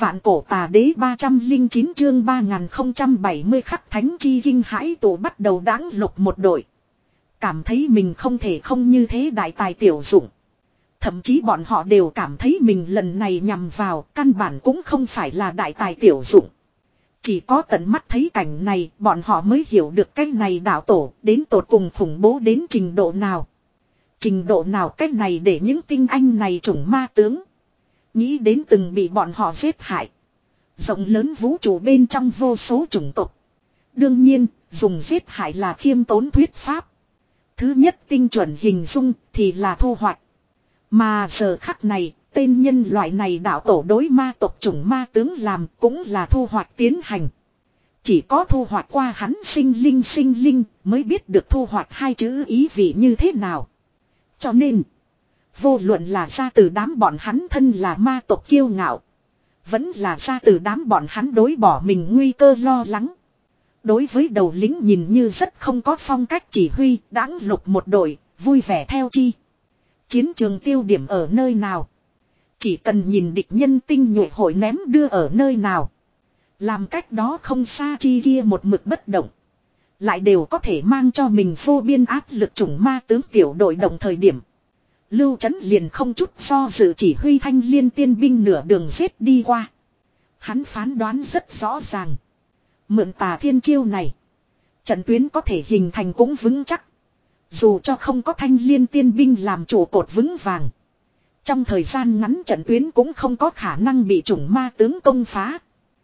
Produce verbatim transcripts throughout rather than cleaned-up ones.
Vạn cổ tà đế ba trăm linh chín chương ba nghìn không trăm bảy mươi khắc thánh chi kinh hãi tụ bắt đầu đáng lục một đội. Cảm thấy mình không thể không như thế đại tài tiểu dụng. Thậm chí bọn họ đều cảm thấy mình lần này nhằm vào căn bản cũng không phải là đại tài tiểu dụng. Chỉ có tận mắt thấy cảnh này bọn họ mới hiểu được cái này đạo tổ đến tột cùng khủng bố đến trình độ nào. Trình độ nào cái này để những tinh anh này chủng ma tướng. Nghĩ đến từng bị bọn họ giết hại. Rộng lớn vũ trụ bên trong vô số chủng tộc. Đương nhiên, dùng giết hại là khiêm tốn thuyết pháp. Thứ nhất tinh chuẩn hình dung thì là thu hoạch. Mà giờ khắc này, tên nhân loại này đạo tổ đối ma tộc chủng ma tướng làm cũng là thu hoạch tiến hành. Chỉ có thu hoạch qua hắn sinh linh sinh linh mới biết được thu hoạch hai chữ ý vị như thế nào. Cho nên, vô luận là ra từ đám bọn hắn thân là ma tộc kiêu ngạo. Vẫn là ra từ đám bọn hắn đối bỏ mình nguy cơ lo lắng. Đối với đầu lính nhìn như rất không có phong cách chỉ huy, đãng lục một đội, vui vẻ theo chi. Chiến trường tiêu điểm ở nơi nào? Chỉ cần nhìn địch nhân tinh nhuệ hội ném đưa ở nơi nào. Làm cách đó không xa chi kia một mực bất động. Lại đều có thể mang cho mình vô biên áp lực chủng ma tướng tiểu đội đồng thời điểm. Lưu Chấn liền không chút do dự chỉ huy thanh liên tiên binh nửa đường giết đi qua. Hắn phán đoán rất rõ ràng. Mượn tà thiên chiêu này. Trận tuyến có thể hình thành cũng vững chắc. Dù cho không có thanh liên tiên binh làm trụ cột vững vàng. Trong thời gian ngắn trận tuyến cũng không có khả năng bị chủng ma tướng công phá.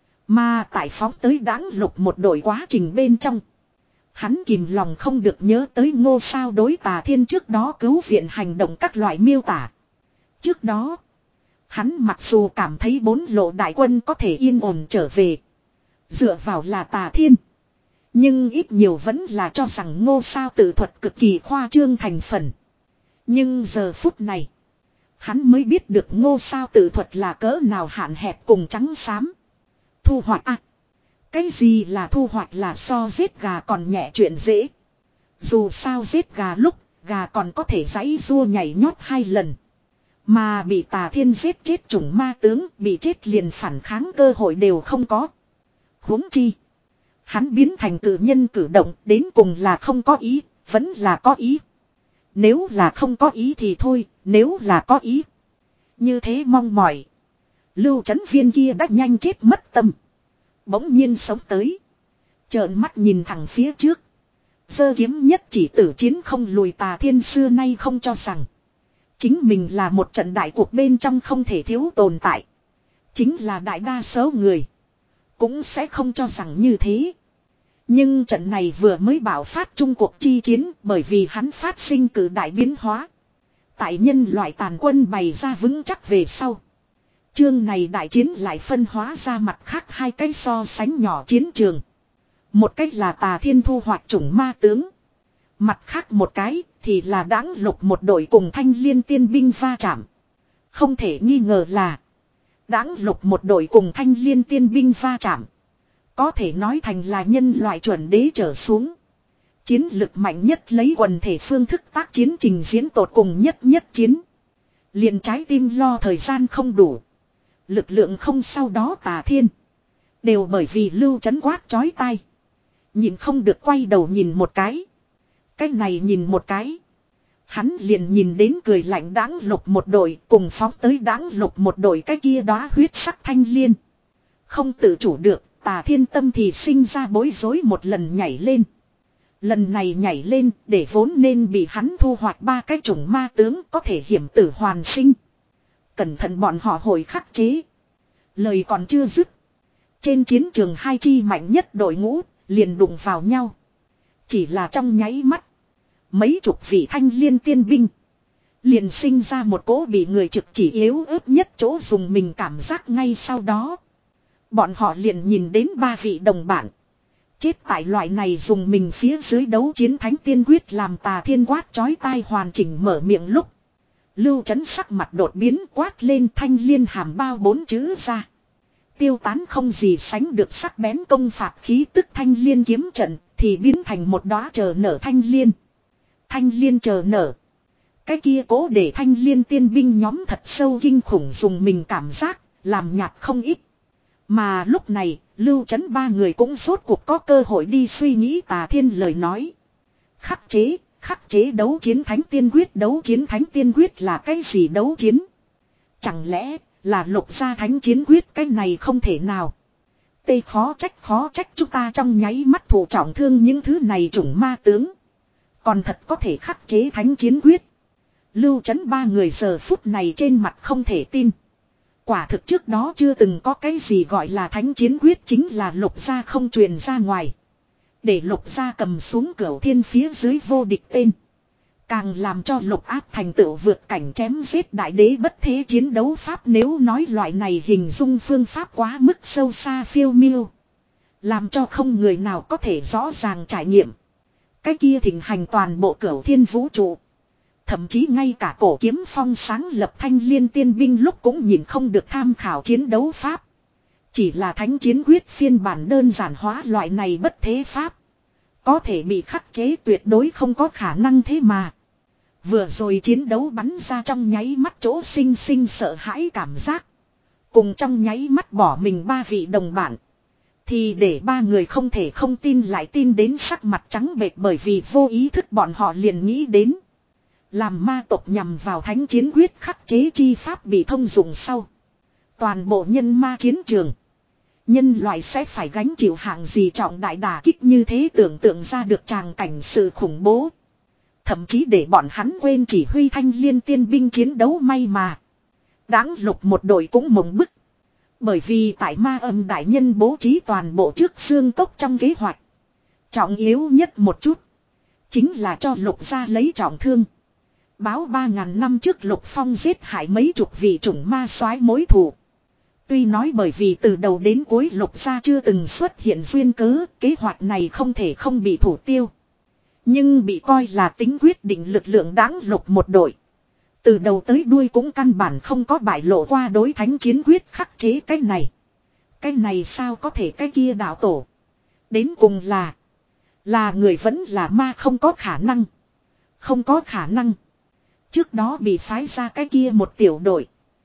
Mà tại phóng tới đáng lục một đội quá trình bên trong. Hắn kìm lòng không được nhớ tới Ngô Sao đối tà thiên trước đó cứu viện hành động các loại miêu tả. Trước đó, hắn mặc dù cảm thấy bốn lộ đại quân có thể yên ổn trở về. Dựa vào là tà thiên. Nhưng ít nhiều vẫn là cho rằng Ngô Sao tự thuật cực kỳ khoa trương thành phần. Nhưng giờ phút này, hắn mới biết được Ngô Sao tự thuật là cỡ nào hạn hẹp cùng trắng xám. Thu hoạch à. Cái gì là thu hoạch là so giết gà còn nhẹ chuyện dễ. Dù sao giết gà lúc, gà còn có thể giãy rua nhảy nhót hai lần. Mà bị tà thiên giết chết chủng ma tướng, bị chết liền phản kháng cơ hội đều không có. Huống chi. Hắn biến thành cử nhân cử động đến cùng là không có ý, vẫn là có ý. Nếu là không có ý thì thôi, nếu là có ý. Như thế mong mỏi. Lưu Chấn viên kia đã nhanh chết mất tâm. Bỗng nhiên sống tới. Trợn mắt nhìn thẳng phía trước. Giơ kiếm nhất chỉ tử chiến không lùi tà thiên xưa nay không cho rằng. Chính mình là một trận đại cuộc bên trong không thể thiếu tồn tại. Chính là đại đa số người. Cũng sẽ không cho rằng như thế. Nhưng trận này vừa mới bảo phát trung cuộc chi chiến bởi vì hắn phát sinh cử đại biến hóa. Tại nhân loại tàn quân bày ra vững chắc về sau. Chương này đại chiến lại phân hóa ra mặt khác hai cái so sánh nhỏ chiến trường. Một cách là tà thiên thu hoạch chủng ma tướng. Mặt khác một cái thì là đãng lục một đội cùng thanh liên tiên binh va chạm. Không thể nghi ngờ là đãng lục một đội cùng thanh liên tiên binh va chạm. Có thể nói thành là nhân loại chuẩn đế trở xuống. Chiến lực mạnh nhất lấy quần thể phương thức tác chiến trình diễn tột cùng nhất nhất chiến. Liền trái tim lo thời gian không đủ. Lực lượng không sau đó tà thiên. Đều bởi vì Lưu Chấn quát chói tai. Nhìn không được quay đầu nhìn một cái. Cái này nhìn một cái. Hắn liền nhìn đến cười lạnh đãng lục một đội cùng phóng tới đãng lục một đội cái kia đóa huyết sắc thanh liên. Không tự chủ được, tà thiên tâm thì sinh ra bối rối một lần nhảy lên. Lần này nhảy lên để vốn nên bị hắn thu hoạch ba cái chủng ma tướng có thể hiểm tử hoàn sinh. Cẩn thận bọn họ hồi khắc chế. Lời còn chưa dứt. Trên chiến trường hai chi mạnh nhất đội ngũ liền đụng vào nhau. Chỉ là trong nháy mắt. Mấy chục vị thanh liên tiên binh. Liền sinh ra một cỗ bị người trực chỉ yếu ớt nhất chỗ dùng mình cảm giác ngay sau đó. Bọn họ liền nhìn đến ba vị đồng bạn. Chết tại loại này dùng mình phía dưới đấu chiến thánh tiên quyết làm tà thiên quát chói tai hoàn chỉnh mở miệng lúc. Lưu Chấn sắc mặt đột biến quát lên thanh liên hàm bao bốn chữ ra. Tiêu tán không gì sánh được sắc bén công phạt khí tức thanh liên kiếm trận thì biến thành một đóa chờ nở thanh liên. Thanh liên chờ nở. Cái kia cố để thanh liên tiên binh nhóm thật sâu kinh khủng dùng mình cảm giác, làm nhạt không ít. Mà lúc này, Lưu Chấn ba người cũng rốt cuộc có cơ hội đi suy nghĩ Tà Thiên lời nói. Khắc chế, khắc chế đấu chiến thánh tiên quyết, đấu chiến thánh tiên quyết là cái gì đấu chiến? Chẳng lẽ là lục gia thánh chiến quyết, cái này không thể nào. Tê khó trách khó trách chúng ta trong nháy mắt thụ trọng thương những thứ này chủng ma tướng. Còn thật có thể khắc chế thánh chiến quyết. Lưu Chấn ba người giờ phút này trên mặt không thể tin. Quả thực trước đó chưa từng có cái gì gọi là thánh chiến quyết, chính là lục gia không truyền ra ngoài. Để lục gia cầm xuống cửu thiên phía dưới vô địch tên. Càng làm cho lục áp thành tựu vượt cảnh chém giết đại đế bất thế chiến đấu pháp, nếu nói loại này hình dung phương pháp quá mức sâu xa phiêu miêu. Làm cho không người nào có thể rõ ràng trải nghiệm. Cái kia thịnh hành toàn bộ cửu thiên vũ trụ. Thậm chí ngay cả cổ kiếm phong sáng lập thanh liên tiên binh lúc cũng nhìn không được tham khảo chiến đấu pháp. Chỉ là thánh chiến quyết phiên bản đơn giản hóa loại này bất thế pháp. Có thể bị khắc chế tuyệt đối không có khả năng thế mà. Vừa rồi chiến đấu bắn ra trong nháy mắt chỗ sinh sinh sợ hãi cảm giác. Cùng trong nháy mắt bỏ mình ba vị đồng bạn. Thì để ba người không thể không tin lại tin đến sắc mặt trắng bệch, bởi vì vô ý thức bọn họ liền nghĩ đến. Làm ma tộc nhằm vào thánh chiến quyết khắc chế chi pháp bị thông dụng sau. Toàn bộ nhân ma chiến trường. Nhân loại sẽ phải gánh chịu hạng gì trọng đại đả kích, như thế tưởng tượng ra được tràng cảnh sự khủng bố. Thậm chí để bọn hắn quên chỉ huy thanh liên tiên binh chiến đấu, may mà. Đáng lục một đội cũng mộng bức. Bởi vì tại ma âm đại nhân bố trí toàn bộ trước xương cốc trong kế hoạch. Trọng yếu nhất một chút. Chính là cho lục gia lấy trọng thương. Báo ba ngàn năm trước Lục Phong giết hại mấy chục vị chủng ma soái mối thù. Tuy nói bởi vì từ đầu đến cuối Lục gia chưa từng xuất hiện duyên cớ, kế hoạch này không thể không bị thủ tiêu. Nhưng bị coi là tính quyết định lực lượng đáng Lục một đội. Từ đầu tới đuôi cũng căn bản không có bại lộ qua đối thánh chiến quyết khắc chế cái này. Cái này sao có thể, cái kia đạo tổ. Đến cùng là. Là người vẫn là ma, không có khả năng. Không có khả năng. Trước đó bị phái ra cái kia một tiểu đội.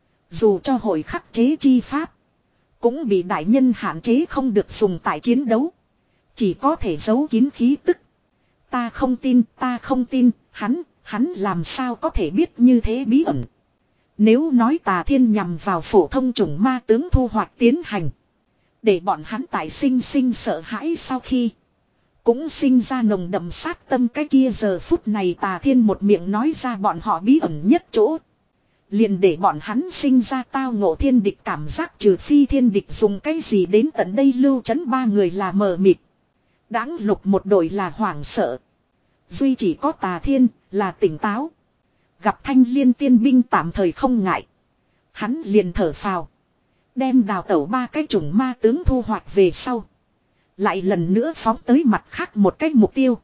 Dù cho hội khắc chế chi pháp. Cũng bị đại nhân hạn chế không được dùng tại chiến đấu. Chỉ có thể giấu kín khí tức. Ta không tin, ta không tin, hắn, hắn làm sao có thể biết như thế bí ẩn. Nếu nói Tà Thiên nhằm vào phổ thông chủng ma tướng thu hoạch tiến hành. Để bọn hắn tại sinh sinh sợ hãi sau khi. Cũng sinh ra nồng đậm sát tâm, cái kia giờ phút này Tà Thiên một miệng nói ra bọn họ bí ẩn nhất chỗ. Liền để bọn hắn sinh ra tao ngộ thiên địch cảm giác, trừ phi thiên địch dùng cái gì đến tận đây. Lưu Chấn ba người là mờ mịt. Đáng Lục một đội là hoảng sợ. Duy chỉ có Tà Thiên là tỉnh táo. Gặp thanh liên tiên binh tạm thời không ngại. Hắn liền thở phào. Đem đào tẩu ba cái chủng ma tướng thu hoạch về sau. Lại lần nữa phóng tới mặt khác một cái mục tiêu.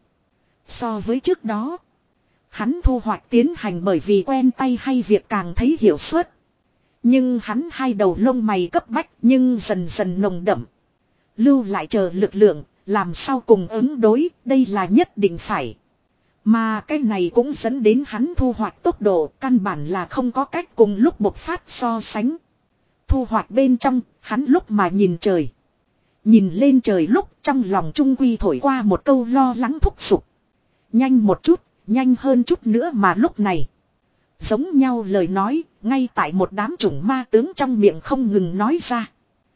So với trước đó. Hắn thu hoạch tiến hành bởi vì quen tay hay việc càng thấy hiệu suất. Nhưng hắn hai đầu lông mày cấp bách nhưng dần dần nồng đậm. Lưu lại chờ lực lượng, làm sao cùng ứng đối, đây là nhất định phải. Mà cái này cũng dẫn đến hắn thu hoạch tốc độ căn bản là không có cách cùng lúc bộc phát so sánh. Thu hoạch bên trong, hắn lúc mà nhìn trời. Nhìn lên trời lúc trong lòng trung quy thổi qua một câu lo lắng thúc giục. Nhanh một chút, nhanh hơn chút nữa, mà lúc này. Giống nhau lời nói, ngay tại một đám chủng ma tướng trong miệng không ngừng nói ra.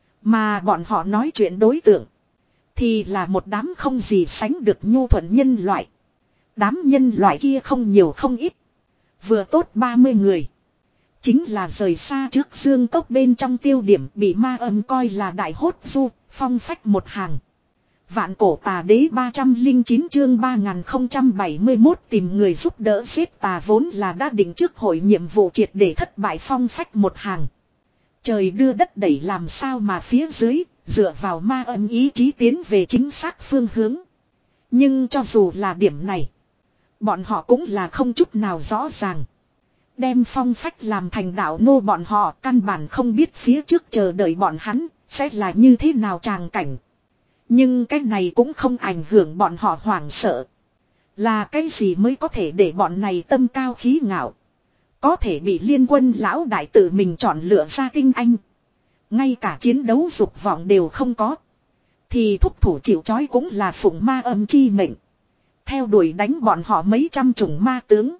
Mà bọn họ nói chuyện đối tượng. Thì là một đám không gì sánh được nhu thuận nhân loại. Đám nhân loại kia không nhiều không ít. Vừa tốt ba mươi người. Chính là rời xa trước dương cốc bên trong tiêu điểm, bị ma âm coi là đại hốt du, phong phách một hàng. Vạn cổ tà đế ba trăm linh chín chương ba nghìn không trăm bảy mươi mốt tìm người giúp đỡ giết tà vốn là đã định trước hội nhiệm vụ triệt để thất bại, phong phách một hàng. Trời đưa đất đẩy làm sao mà phía dưới, dựa vào ma âm ý chí tiến về chính xác phương hướng. Nhưng cho dù là điểm này, bọn họ cũng là không chút nào rõ ràng. Đem phong phách làm thành đạo nô, bọn họ căn bản không biết phía trước chờ đợi bọn hắn sẽ là như thế nào tràng cảnh. Nhưng cái này cũng không ảnh hưởng bọn họ hoảng sợ. Là cái gì mới có thể để bọn này tâm cao khí ngạo, có thể bị liên quân lão đại tự mình chọn lựa ra tinh anh, Ngay cả chiến đấu dục vọng đều không có. Thì thúc thủ chịu trói cũng là phụng ma âm chi mệnh. Theo đuổi đánh bọn họ mấy trăm chủng ma tướng.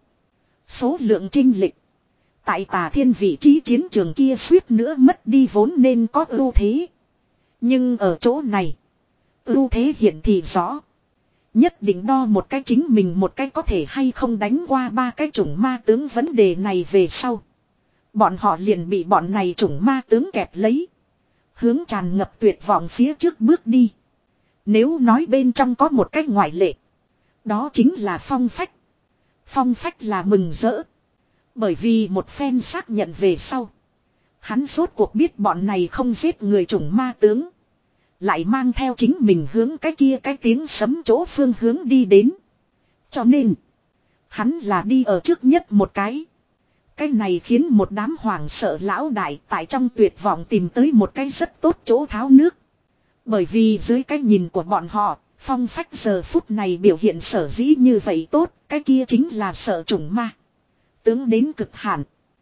Số lượng chinh lịch. Tại Tà Thiên vị trí chiến trường kia suýt nữa mất đi vốn nên có ưu thế. Nhưng ở chỗ này. Ưu thế hiện thì rõ. Nhất định đo một cái chính mình một cái có thể hay không đánh qua ba cái chủng ma tướng vấn đề này về sau. Bọn họ liền bị bọn này chủng ma tướng kẹp lấy. Hướng tràn ngập tuyệt vọng phía trước bước đi. Nếu nói bên trong có một cái ngoại lệ. Đó chính là Phong Phách. Phong Phách là mừng rỡ. Bởi vì một phen xác nhận về sau. Hắn rốt cuộc biết bọn này không giết người chủng ma tướng. Lại mang theo chính mình hướng cái kia cái tiếng sấm chỗ phương hướng đi đến. Cho nên. Hắn là đi ở trước nhất một cái. Cái này khiến một đám hoàng sợ lão đại tại trong tuyệt vọng tìm tới một cái rất tốt chỗ tháo nước. Bởi vì dưới cái nhìn của bọn họ, Phong Phách giờ phút này biểu hiện sở dĩ như vậy tốt, cái kia chính là sợ chủng ma. Tướng đến cực hạn.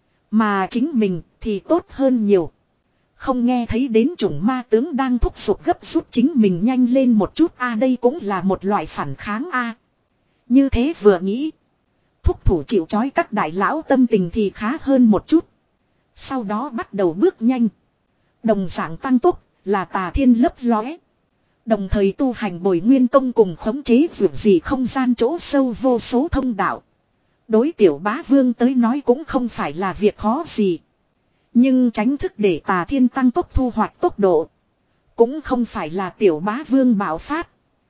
Mà chính mình thì tốt hơn nhiều. Không nghe thấy đến chủng ma tướng đang thúc giục gấp rút chính mình nhanh lên một chút a đây cũng là một loại phản kháng a. Như thế vừa nghĩ. Thúc thủ chịu trói các đại lão tâm tình thì khá hơn một chút. Sau đó bắt đầu bước nhanh. Đồng dạng tăng tốc là Tà Thiên lấp lóe. Đồng thời tu hành bồi nguyên công cùng khống chế vượt gì không gian chỗ sâu vô số thông đạo. Đối tiểu bá vương tới nói cũng không phải là việc khó gì. Nhưng tránh thức để Tà Thiên tăng tốc thu hoạch tốc độ. Cũng không phải là tiểu bá vương bạo phát.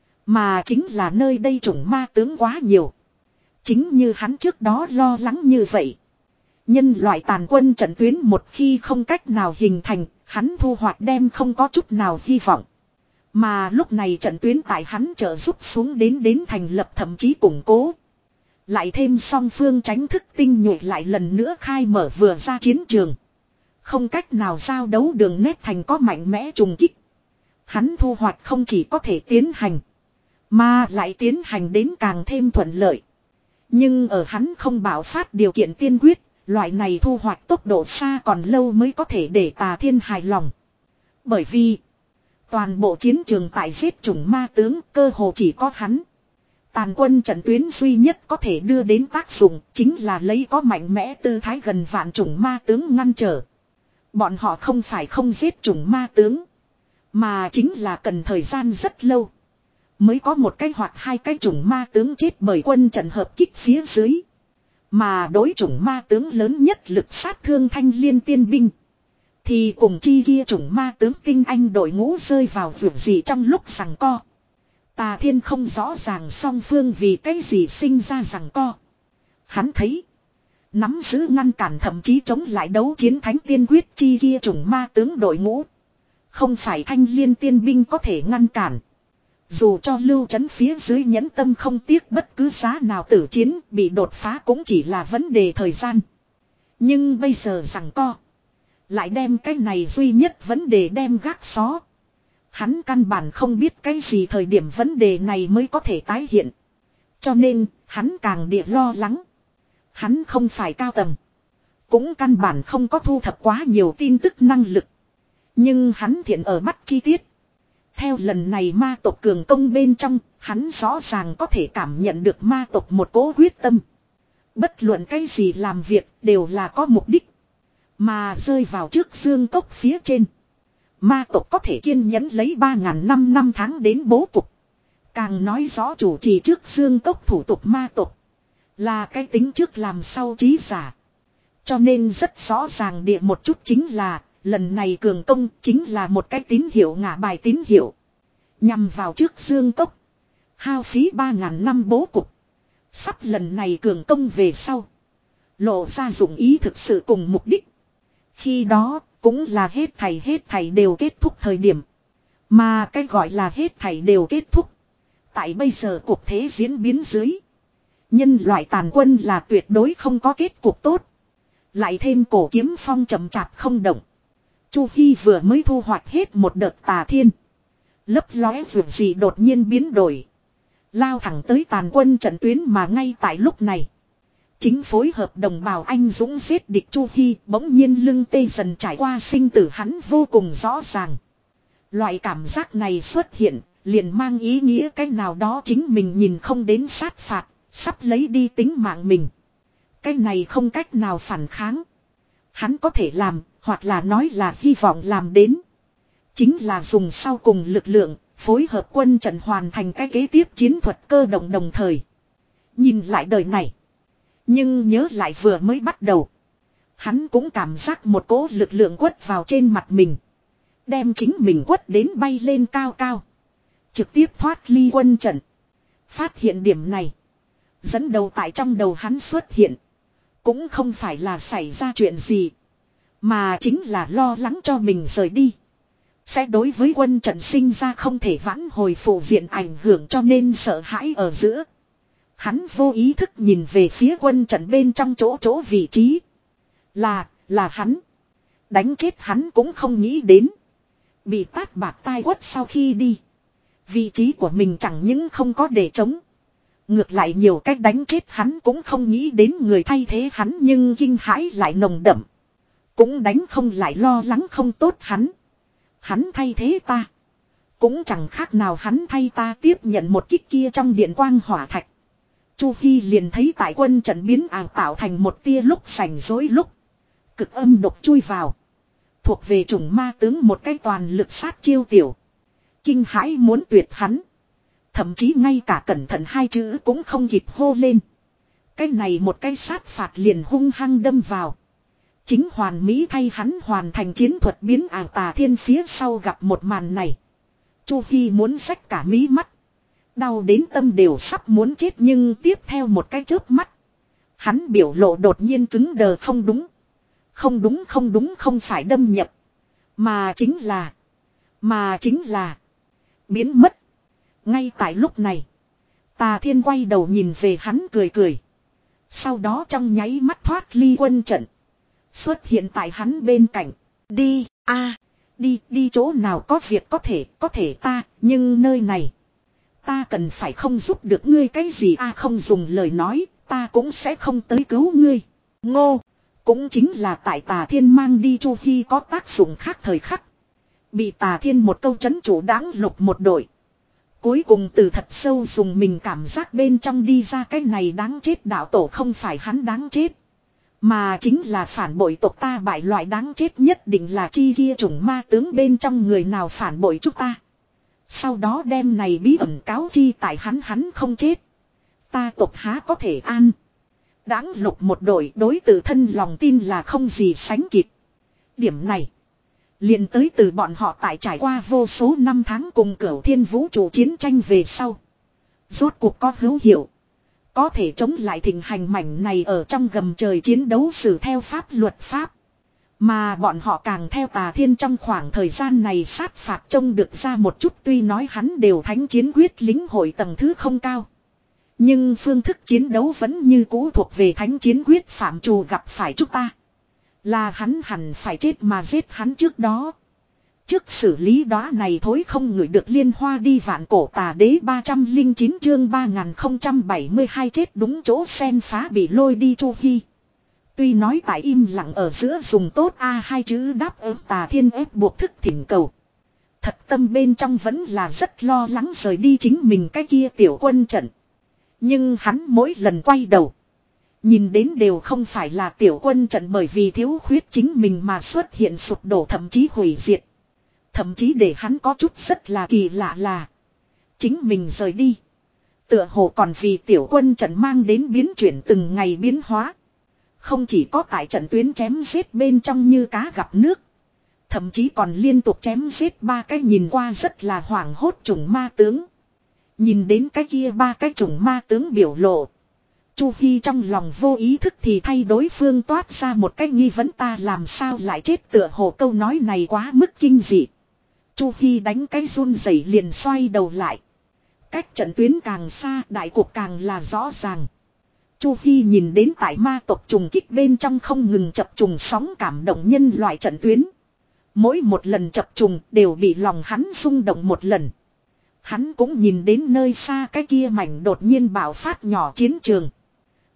Mà chính là nơi đây chủng ma tướng quá nhiều. Chính như hắn trước đó lo lắng như vậy. Nhân loại tàn quân trận tuyến một khi không cách nào hình thành, hắn thu hoạch đem không có chút nào hy vọng. Mà lúc này trận tuyến tại hắn trợ giúp xuống đến đến thành lập thậm chí củng cố. Lại thêm song phương tránh thức tinh nhuệ lại lần nữa khai mở vừa ra chiến trường. Không cách nào giao đấu đường nét thành có mạnh mẽ trùng kích. Hắn thu hoạch không chỉ có thể tiến hành, mà lại tiến hành đến càng thêm thuận lợi. Nhưng ở hắn không bạo phát điều kiện tiên quyết, loại này thu hoạch tốc độ xa còn lâu mới có thể để Tà Thiên hài lòng. Bởi vì toàn bộ chiến trường tại giết chủng ma tướng cơ hồ chỉ có hắn. Tàn quân trận tuyến duy nhất có thể đưa đến tác dụng chính là lấy có mạnh mẽ tư thái gần vạn chủng ma tướng ngăn trở. Bọn họ không phải không giết chủng ma tướng, mà chính là cần thời gian rất lâu. Mới có một cái hoặc hai cái chủng ma tướng chết bởi quân trận hợp kích phía dưới. Mà đối chủng ma tướng lớn nhất lực sát thương Thanh Liên tiên binh. Thì cùng chi kia chủng ma tướng tinh anh đội ngũ rơi vào vượt gì trong lúc giằng co. Tà Thiên không rõ ràng song phương vì cái gì sinh ra giằng co. Hắn thấy. Nắm giữ ngăn cản thậm chí chống lại đấu chiến thánh tiên quyết chi kia chủng ma tướng đội ngũ. Không phải Thanh Liên tiên binh có thể ngăn cản. Dù cho lưu trấn phía dưới nhẫn tâm không tiếc bất cứ giá nào tử chiến bị đột phá cũng chỉ là vấn đề thời gian. Nhưng bây giờ giằng co. Lại đem cái này duy nhất vấn đề đem gác xó. Hắn căn bản không biết cái gì thời điểm vấn đề này mới có thể tái hiện. Cho nên hắn càng địa lo lắng. Hắn không phải cao tầng. Cũng căn bản không có thu thập quá nhiều tin tức năng lực. Nhưng hắn thiện ở bắt chi tiết. Theo lần này ma tộc cường công bên trong, hắn rõ ràng có thể cảm nhận được ma tộc một cố quyết tâm. Bất luận cái gì làm việc đều là có mục đích. Mà rơi vào trước dương cốc phía trên. Ma tộc có thể kiên nhẫn lấy ba ngàn năm năm tháng đến bố cục. Càng nói rõ chủ trì trước dương cốc thủ tục ma tộc. Là cái tính trước làm sau trí giả. Cho nên rất rõ ràng địa một chút chính là. Lần này cường công chính là một cái tín hiệu ngả bài tín hiệu. Nhằm vào trước dương cốc. Hao phí ba ngàn năm bố cục. Sắp lần này cường công về sau. Lộ ra dụng ý thực sự cùng mục đích. Khi đó cũng là hết thảy hết thảy đều kết thúc thời điểm. Mà cái gọi là hết thảy đều kết thúc. Tại bây giờ cuộc thế diễn biến dưới. Nhân loại tàn quân là tuyệt đối không có kết cục tốt. Lại thêm cổ kiếm phong chậm chạp không động. Chu Hy vừa mới thu hoạch hết một đợt Tà Thiên. Lấp lóe vượt gì đột nhiên biến đổi. Lao thẳng tới tàn quân trận tuyến mà ngay tại lúc này. chính phối hợp đồng bào anh dũng giết địch Chu Hi, bỗng nhiên lưng tê dần trải qua sinh tử hắn vô cùng rõ ràng. Loại cảm giác này xuất hiện, liền mang ý nghĩa cái nào đó chính mình nhìn không đến sát phạt, sắp lấy đi tính mạng mình. Cái này không cách nào phản kháng. Hắn có thể làm, hoặc là nói là hy vọng làm đến. Chính là dùng sau cùng lực lượng, phối hợp quân trận hoàn thành cái kế tiếp chiến thuật cơ động đồng thời. Nhìn lại đời này. Nhưng nhớ lại vừa mới bắt đầu. Hắn cũng cảm giác một cỗ lực lượng quất vào trên mặt mình. Đem chính mình quất đến bay lên cao cao. Trực tiếp thoát ly quân trận. Phát hiện điểm này. Dẫn đầu tại trong đầu hắn xuất hiện. Cũng không phải là xảy ra chuyện gì. Mà chính là lo lắng cho mình rời đi. Sẽ đối với quân trận sinh ra không thể vãn hồi phụ diện ảnh hưởng cho nên sợ hãi ở giữa. Hắn vô ý thức nhìn về phía quân trận bên trong chỗ chỗ vị trí. Là, là hắn. Đánh chết hắn cũng không nghĩ đến. Bị tát bạc tai quất sau khi đi. Vị trí của mình chẳng những không có để chống. Ngược lại nhiều cách đánh chết hắn cũng không nghĩ đến người thay thế hắn nhưng kinh hãi lại nồng đậm. Cũng đánh không lại lo lắng không tốt hắn. Hắn thay thế ta. Cũng chẳng khác nào hắn thay ta tiếp nhận một kích kia trong điện quang hỏa thạch. Chu Hi liền thấy tại quân trận biến ảo tạo thành một tia lúc sành rối lúc. Cực âm độc chui vào. Thuộc về chủng ma tướng một cái toàn lực sát chiêu tiểu. Kinh hãi muốn tuyệt hắn. Thậm chí ngay cả cẩn thận hai chữ cũng không kịp hô lên. Cái này một cái sát phạt liền hung hăng đâm vào. Chính hoàn mỹ thay hắn hoàn thành chiến thuật biến ảo tà thiên phía sau gặp một màn này. Chu Hi muốn xách cả mí mắt. Đau đến tâm đều sắp muốn chết nhưng tiếp theo một cái chớp mắt. Hắn biểu lộ đột nhiên cứng đờ không đúng. Không đúng không đúng không phải đâm nhập. Mà chính là. Mà chính là. Biến mất. Ngay tại lúc này. Tà thiên quay đầu nhìn về hắn cười cười. Sau đó trong nháy mắt thoát ly quân trận. Xuất hiện tại hắn bên cạnh. Đi, a đi, đi chỗ nào có việc có thể, có thể ta, nhưng nơi này. Ta cần phải không giúp được ngươi cái gì a không dùng lời nói, ta cũng sẽ không tới cứu ngươi. Ngô, cũng chính là tại Tà Thiên mang đi Chu Hi có tác dụng khác thời khắc. Bị Tà Thiên một câu trấn chủ đáng lục một đội. Cuối cùng từ thật sâu dùng mình cảm giác bên trong đi ra cái này đáng chết đạo tổ không phải hắn đáng chết. Mà chính là phản bội tộc ta bại loại đáng chết nhất định là chi kia chủng ma tướng bên trong người nào phản bội chúng ta. Sau đó đem này bí ẩn cáo chi tại hắn hắn không chết. Ta tộc há có thể an. Đáng lục một đội đối tự thân lòng tin là không gì sánh kịp. Điểm này. Liền tới từ bọn họ tại trải qua vô số năm tháng cùng cửu thiên vũ trụ chiến tranh về sau. Rốt cuộc có hữu hiệu. Có thể chống lại thịnh hành mảnh này ở trong gầm trời chiến đấu xử theo pháp luật pháp. Mà bọn họ càng theo Tà Thiên trong khoảng thời gian này sát phạt trông được ra một chút tuy nói hắn đều thánh chiến quyết lính hội tầng thứ không cao. Nhưng phương thức chiến đấu vẫn như cũ thuộc về thánh chiến quyết phạm trù gặp phải chúng ta. Là hắn hẳn phải chết mà giết hắn trước đó. Trước xử lý đó này thối không ngửi được liên hoa đi vạn cổ tà đế ba trăm lẻ chín chương ba nghìn không trăm bảy mươi hai chết đúng chỗ sen phá bị lôi đi Chu Hi. Tuy nói tại im lặng ở giữa dùng tốt a hai chữ đáp ứng Tà Thiên ép buộc thức thỉnh cầu. Thật tâm bên trong vẫn là rất lo lắng rời đi chính mình cái kia tiểu quân trận. Nhưng hắn mỗi lần quay đầu. Nhìn đến đều không phải là tiểu quân trận bởi vì thiếu khuyết chính mình mà xuất hiện sụp đổ thậm chí hủy diệt. Thậm chí để hắn có chút rất là kỳ lạ là. Chính mình rời đi. Tựa hồ còn vì tiểu quân trận mang đến biến chuyển từng ngày biến hóa. Không chỉ có tại trận tuyến chém giết bên trong như cá gặp nước. Thậm chí còn liên tục chém giết ba cái nhìn qua rất là hoảng hốt chủng ma tướng. Nhìn đến cái kia ba cái chủng ma tướng biểu lộ. Chu Hi trong lòng vô ý thức thì thay đối phương toát ra một cái nghi vấn ta làm sao lại chết tựa hồ câu nói này quá mức kinh dị. Chu Hi đánh cái run rẩy liền xoay đầu lại. Cách trận tuyến càng xa đại cuộc càng là rõ ràng. Chu Hi nhìn đến tại ma tộc trùng kích bên trong không ngừng chập trùng sóng cảm động nhân loại trận tuyến. Mỗi một lần chập trùng đều bị lòng hắn rung động một lần. Hắn cũng nhìn đến nơi xa cái kia mảnh đột nhiên bạo phát nhỏ chiến trường.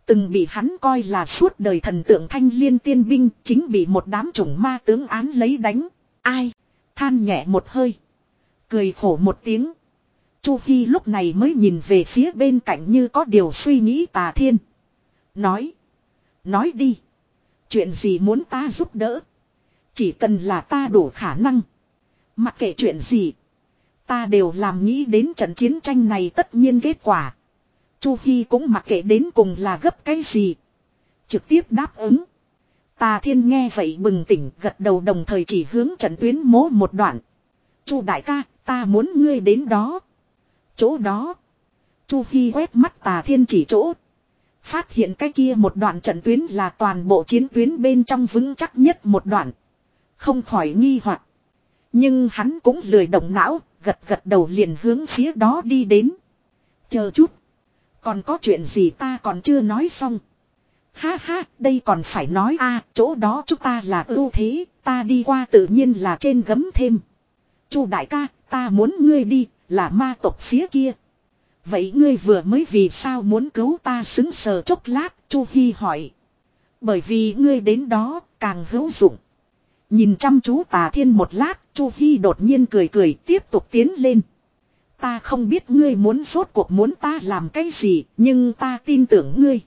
Từng bị hắn coi là suốt đời thần tượng Thanh Liên tiên binh chính bị một đám chủng ma tướng án lấy đánh. Ai? Than nhẹ một hơi. Cười khổ một tiếng. Chu Hi lúc này mới nhìn về phía bên cạnh như có điều suy nghĩ Tà Thiên. Nói. Nói đi. Chuyện gì muốn ta giúp đỡ? Chỉ cần là ta đủ khả năng. Mặc kệ chuyện gì. Ta đều làm nghĩ đến trận chiến tranh này tất nhiên kết quả. Chu Hi cũng mặc kệ đến cùng là gấp cái gì. Trực tiếp đáp ứng. Tà Thiên nghe vậy bừng tỉnh gật đầu đồng thời chỉ hướng trận tuyến mố một đoạn. Chu đại ca, ta muốn ngươi đến đó. Chỗ đó. Chu Hi quét mắt Tà Thiên chỉ chỗ. Phát hiện cái kia một đoạn trận tuyến là toàn bộ chiến tuyến bên trong vững chắc nhất một đoạn. Không khỏi nghi hoặc. Nhưng hắn cũng lười động não, gật gật đầu liền hướng phía đó đi đến. Chờ chút. Còn có chuyện gì ta còn chưa nói xong. Ha ha, đây còn phải nói a, chỗ đó chúng ta là ưu thế, ta đi qua tự nhiên là trên gấm thêm. Chu đại ca, ta muốn ngươi đi, là ma tộc phía kia. Vậy ngươi vừa mới vì sao muốn cứu ta xứng sờ chốc lát, Chu Hi hỏi. Bởi vì ngươi đến đó, càng hữu dụng. Nhìn chăm chú Tà Thiên một lát, Chu Hi đột nhiên cười cười tiếp tục tiến lên. Ta không biết ngươi muốn rốt cuộc muốn ta làm cái gì, nhưng ta tin tưởng ngươi.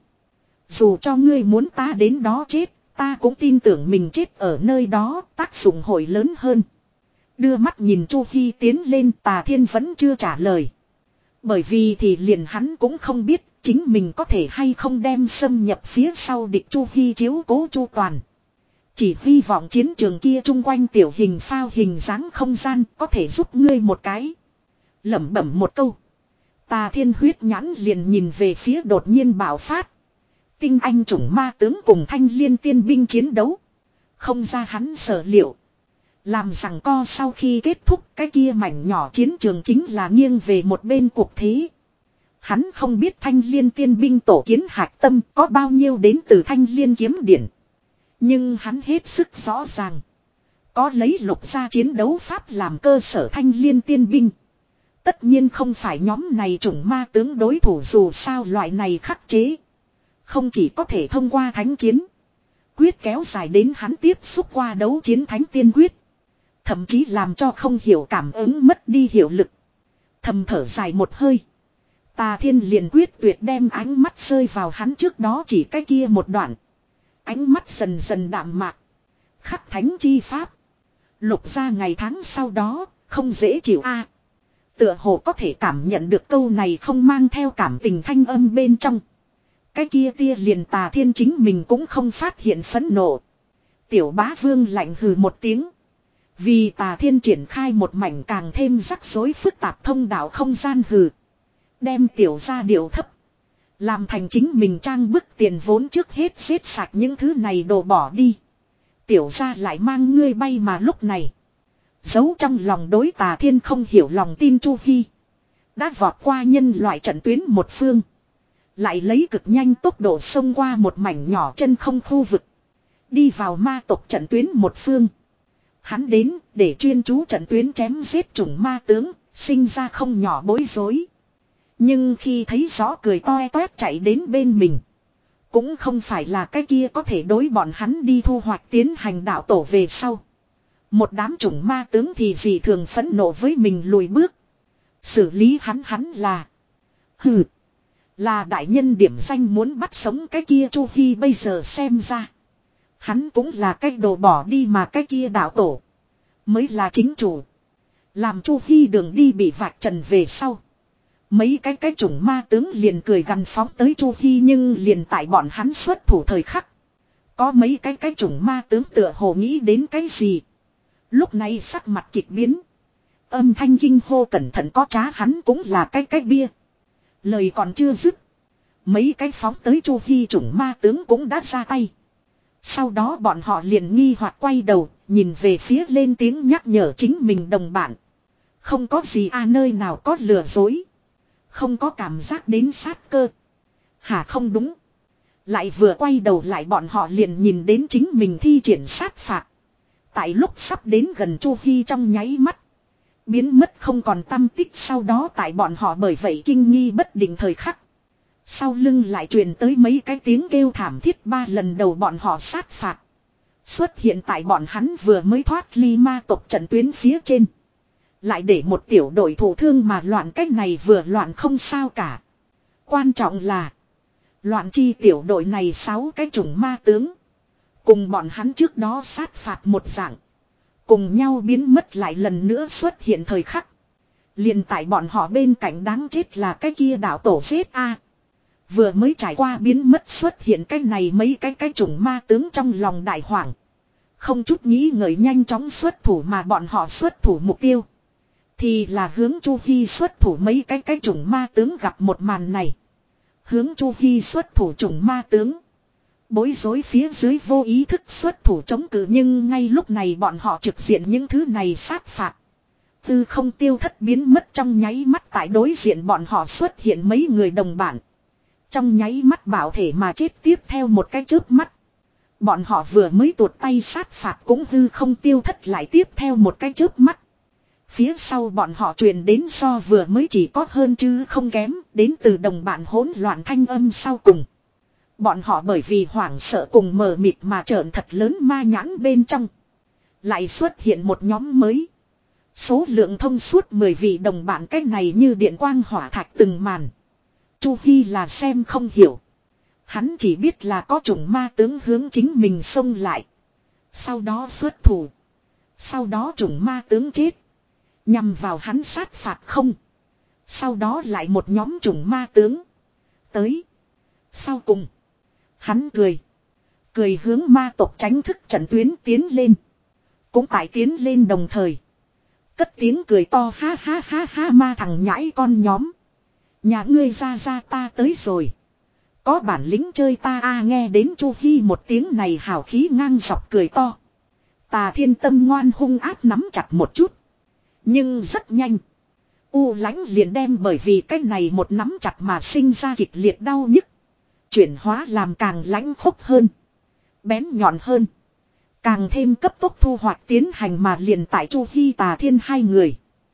Dù cho ngươi muốn ta đến đó chết, ta cũng tin tưởng mình chết ở nơi đó, tác dụng hội lớn hơn. Đưa mắt nhìn Chu Hi tiến lên, Tà Thiên vẫn chưa trả lời. Bởi vì thì liền hắn cũng không biết, chính mình có thể hay không đem xâm nhập phía sau địch Chu Hi chiếu cố chu toàn. Chỉ hy vọng chiến trường kia chung quanh tiểu hình phao hình dáng không gian có thể giúp ngươi một cái. Lẩm bẩm một câu. Tà Thiên huyết nhãn liền nhìn về phía đột nhiên bạo phát. Tinh anh chủng ma tướng cùng Thanh Liên tiên binh chiến đấu. Không ra hắn sở liệu. Làm rằng co sau khi kết thúc cái kia mảnh nhỏ chiến trường chính là nghiêng về một bên cuộc thế. Hắn không biết Thanh Liên tiên binh tổ kiến hạt tâm có bao nhiêu đến từ Thanh Liên kiếm điển. Nhưng hắn hết sức rõ ràng. Có lấy lục gia chiến đấu pháp làm cơ sở Thanh Liên tiên binh. Tất nhiên không phải nhóm này chủng ma tướng đối thủ dù sao loại này khắc chế. Không chỉ có thể thông qua thánh chiến. Quyết kéo dài đến hắn tiếp xúc qua đấu chiến thánh tiên quyết. Thậm chí làm cho không hiểu cảm ứng mất đi hiệu lực. Thầm thở dài một hơi. Tà Thiên liền quyết tuyệt đem ánh mắt rơi vào hắn trước đó chỉ cái kia một đoạn. Ánh mắt dần dần đạm mạc. Khắc thánh chi pháp. Lục ra ngày tháng sau đó, không dễ chịu a. Tựa hồ có thể cảm nhận được câu này không mang theo cảm tình thanh âm bên trong. Cái kia tia liền Tà Thiên chính mình cũng không phát hiện phẫn nộ. Tiểu bá vương lạnh hừ một tiếng. Vì Tà Thiên triển khai một mảnh càng thêm rắc rối phức tạp thông đạo không gian hừ. Đem tiểu ra điều thấp. Làm thành chính mình trang bức tiền vốn trước hết xếp sạch những thứ này đồ bỏ đi. Tiểu ra lại mang ngươi bay mà lúc này. Giấu trong lòng đối Tà Thiên không hiểu lòng tin Chu Hi. Đã vọt qua nhân loại trận tuyến một phương. Lại lấy cực nhanh tốc độ xông qua một mảnh nhỏ chân không khu vực. Đi vào ma tộc trận tuyến một phương. Hắn đến để chuyên chú trận tuyến chém giết chủng ma tướng, sinh ra không nhỏ bối rối. Nhưng khi thấy rõ cười toe toét chạy đến bên mình. Cũng không phải là cái kia có thể đối bọn hắn đi thu hoạch tiến hành đạo tổ về sau. Một đám chủng ma tướng thì gì thường phẫn nộ với mình lùi bước. Xử lý hắn hắn là. Hừ. Là đại nhân điểm danh muốn bắt sống cái kia Chu Hi bây giờ xem ra. Hắn cũng là cái đồ bỏ đi mà cái kia đạo tổ. Mới là chính chủ. Làm Chu Hi đường đi bị vạch trần về sau. Mấy cái cái chủng ma tướng liền cười gằn phóng tới Chu Hi nhưng liền tại bọn hắn xuất thủ thời khắc. Có mấy cái cái chủng ma tướng tựa hồ nghĩ đến cái gì. Lúc này sắc mặt kịch biến. Âm thanh kinh hô cẩn thận có trá hắn cũng là cái cái bia. Lời còn chưa dứt. Mấy cái phóng tới Chu Hi chủng ma tướng cũng đã ra tay. Sau đó bọn họ liền nghi hoặc quay đầu, nhìn về phía lên tiếng nhắc nhở chính mình đồng bạn. Không có gì à nơi nào có lừa dối. Không có cảm giác đến sát cơ. Hả không đúng. Lại vừa quay đầu lại bọn họ liền nhìn đến chính mình thi triển sát phạt. Tại lúc sắp đến gần Chu Hi trong nháy mắt. Biến mất không còn tăm tích sau đó tại bọn họ bởi vậy kinh nghi bất định thời khắc. Sau lưng lại truyền tới mấy cái tiếng kêu thảm thiết, ba lần đầu bọn họ sát phạt. Xuất hiện tại bọn hắn vừa mới thoát ly ma tộc trận tuyến phía trên. Lại để một tiểu đội thủ thương mà loạn, cách này vừa loạn không sao cả. Quan trọng là loạn chi tiểu đội này sáu cái chủng ma tướng. Cùng bọn hắn trước đó sát phạt một dạng. Cùng nhau biến mất lại lần nữa xuất hiện thời khắc. Liền tại bọn họ bên cạnh đáng chết là cái kia đạo tổ giết a. Vừa mới trải qua biến mất xuất hiện cái này mấy cái cái chủng ma tướng trong lòng đại hoảng. Không chút nghĩ ngợi nhanh chóng xuất thủ, mà bọn họ xuất thủ mục tiêu thì là hướng Chu Hi xuất thủ. Mấy cái cái chủng ma tướng gặp một màn này, hướng Chu Hi xuất thủ chủng ma tướng bối rối phía dưới vô ý thức xuất thủ chống cự, nhưng ngay lúc này bọn họ trực diện những thứ này sát phạt. Tư không tiêu thất biến mất trong nháy mắt, tại đối diện bọn họ xuất hiện mấy người đồng bạn. Trong nháy mắt bảo thể mà chết tiếp theo một cái chớp mắt. Bọn họ vừa mới tuột tay sát phạt cũng hư không tiêu thất lại tiếp theo một cái chớp mắt. Phía sau bọn họ truyền đến so vừa mới chỉ có hơn chứ không kém, đến từ đồng bạn hỗn loạn thanh âm sau cùng. Bọn họ bởi vì hoảng sợ cùng mờ mịt mà trợn thật lớn ma nhãn bên trong. Lại xuất hiện một nhóm mới. Số lượng thông suốt mười vị đồng bạn, cách này như điện quang hỏa thạch từng màn. Chu Hi là xem không hiểu. Hắn chỉ biết là có chủng ma tướng hướng chính mình xông lại. Sau đó xuất thủ. Sau đó chủng ma tướng chết. Nhằm vào hắn sát phạt không. Sau đó lại một nhóm chủng ma tướng. Tới. Sau cùng. Hắn cười. Cười hướng ma tộc tránh thức trận tuyến tiến lên. Cũng tại tiến lên đồng thời. Cất tiếng cười to ha ha ha ha, ma thằng nhãi con nhóm. Nhà ngươi ra ra ta tới rồi. Có bản lĩnh chơi ta a. Nghe đến Chu Hi một tiếng này hào khí ngang dọc cười to. Tà Thiên tâm ngoan hung ác nắm chặt một chút. Nhưng rất nhanh. U Lãnh liền đem bởi vì cái này một nắm chặt mà sinh ra kịch liệt đau nhức. Chuyển hóa làm càng lãnh khốc hơn. Bén nhọn hơn. Càng thêm cấp tốc thu hoạch tiến hành, mà liền tại Chu Hi Tà Thiên hai người.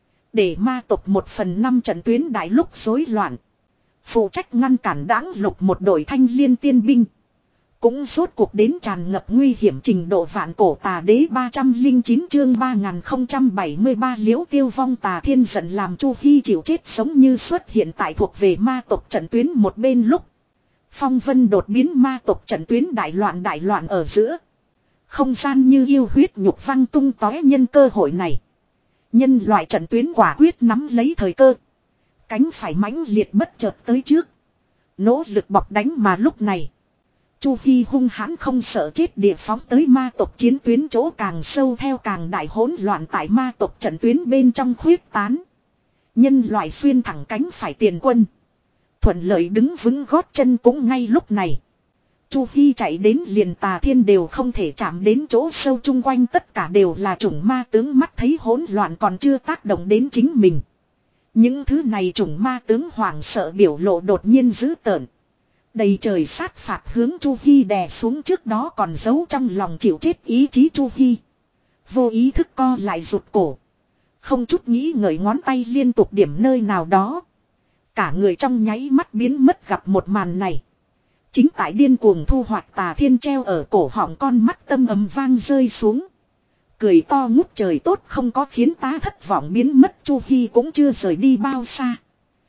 Để ma tộc một phần năm trận tuyến đại lúc rối loạn. Phụ trách ngăn cản đãng lục một đội thanh liên tiên binh. Cũng rốt cuộc đến tràn ngập nguy hiểm trình độ vạn cổ tà đế. Ba trăm linh chín chương ba nghìn không trăm bảy mươi ba Liễu Tiêu vong. Tà Thiên giận làm Chu Hi chịu chết sống như xuất hiện tại thuộc về ma tộc trận tuyến một bên lúc. Phong vân đột biến, ma tộc trận tuyến đại loạn đại loạn ở giữa. Không gian như yêu huyết nhục văng tung tóe, nhân cơ hội này. Nhân loại trận tuyến quả quyết nắm lấy thời cơ. Cánh phải mãnh liệt bất chợt tới trước. Nỗ lực bọc đánh, mà lúc này. Chu Hi hung hãn không sợ chết địa phóng tới ma tộc chiến tuyến chỗ càng sâu, theo càng đại hỗn loạn tại ma tộc trận tuyến bên trong khuyết tán. Nhân loại xuyên thẳng cánh phải tiền quân. Thuận lợi đứng vững gót chân, cũng ngay lúc này. Chu Hi chạy đến liền Tà Thiên đều không thể chạm đến chỗ sâu, chung quanh tất cả đều là chủng ma tướng, mắt thấy hỗn loạn còn chưa tác động đến chính mình. Những thứ này chủng ma tướng hoảng sợ biểu lộ đột nhiên dữ tợn. Đầy trời sát phạt hướng Chu Hi đè xuống, trước đó còn giấu trong lòng chịu chết ý chí Chu Hi. Vô ý thức co lại rụt cổ. Không chút nghĩ ngợi ngón tay liên tục điểm nơi nào đó. Cả người trong nháy mắt biến mất, gặp một màn này. Chính tại điên cuồng thu hoạch Tà Thiên treo ở cổ họng con mắt tâm ầm vang rơi xuống. Cười to ngút trời tốt không có khiến ta thất vọng biến mất. Chu Hi cũng chưa rời đi bao xa.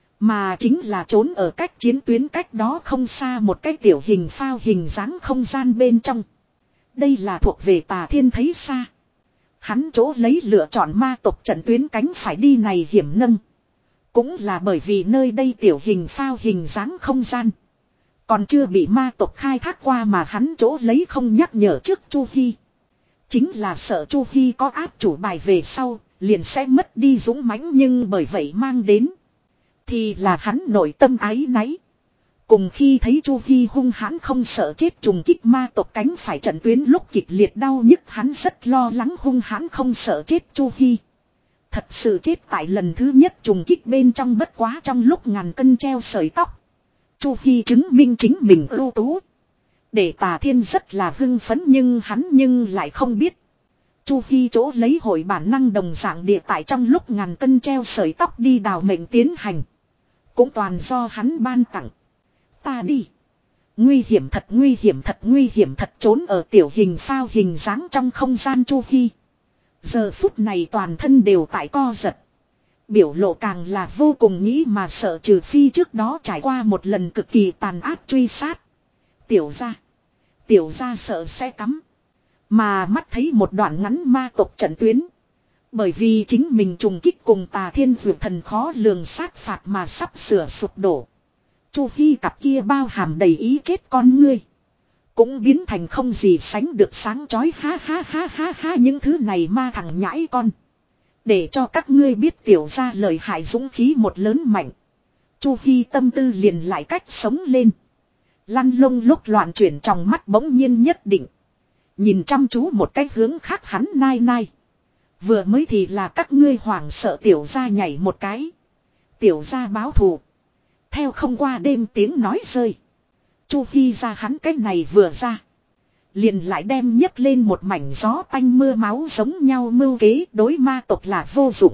Mà chính là trốn ở cách chiến tuyến cách đó không xa một cái tiểu hình phao hình dáng không gian bên trong. Đây là thuộc về Tà Thiên thấy xa. Hắn chỗ lấy lựa chọn ma tộc trận tuyến cánh phải đi này hiểm nâng. Cũng là bởi vì nơi đây tiểu hình phao hình dáng không gian. Còn chưa bị ma tộc khai thác qua, mà hắn chỗ lấy không nhắc nhở trước Chu Hi. Chính là sợ Chu Hi có áp chủ bài về sau, liền sẽ mất đi dũng mãnh, nhưng bởi vậy mang đến. Thì là hắn nội tâm áy náy. Cùng khi thấy Chu Hi hung hãn không sợ chết trùng kích ma tộc cánh phải trận tuyến lúc kịch liệt đau nhức, hắn rất lo lắng hung hãn không sợ chết Chu Hi. Thật sự chết tại lần thứ nhất trùng kích bên trong, bất quá trong lúc ngàn cân treo sợi tóc. Chu Hi chứng minh chính mình ưu tú. Để Tà Thiên rất là hưng phấn, nhưng hắn nhưng lại không biết. Chu Hi chỗ lấy hội bản năng đồng dạng địa tại trong lúc ngàn cân treo sợi tóc đi đào mệnh tiến hành. Cũng toàn do hắn ban tặng. ta đi. Nguy hiểm thật, nguy hiểm thật, nguy hiểm thật. Trốn ở tiểu hình phao hình dáng trong không gian Chu Hi. Giờ phút này toàn thân đều tại co giật. Biểu lộ càng là vô cùng nghĩ mà sợ, trừ phi trước đó trải qua một lần cực kỳ tàn ác truy sát. Tiểu gia, tiểu gia sợ sẽ cắm. Mà mắt thấy một đoạn ngắn ma tộc trận tuyến. Bởi vì chính mình trùng kích cùng Tà Thiên Dược Thần khó lường sát phạt mà sắp sửa sụp đổ. Chu Hi cặp kia bao hàm đầy ý chết con ngươi. Cũng biến thành không gì sánh được sáng chói, ha ha ha ha ha, những thứ này ma thằng nhãi con. Để cho các ngươi biết tiểu gia lời hại dũng khí một lớn mạnh. Chu Hi tâm tư liền lại cách sống lên. Lăn lông lúc loạn chuyển trong mắt bỗng nhiên nhất định. Nhìn chăm chú một cái hướng khác hắn nai nai. Vừa mới thì là các ngươi hoảng sợ tiểu gia nhảy một cái. Tiểu gia báo thù. Theo không qua đêm tiếng nói rơi. Chu Hi ra hắn cái này vừa ra. Liền lại đem nhấc lên một mảnh gió tanh mưa máu giống nhau mưu kế, đối ma tộc là vô dụng.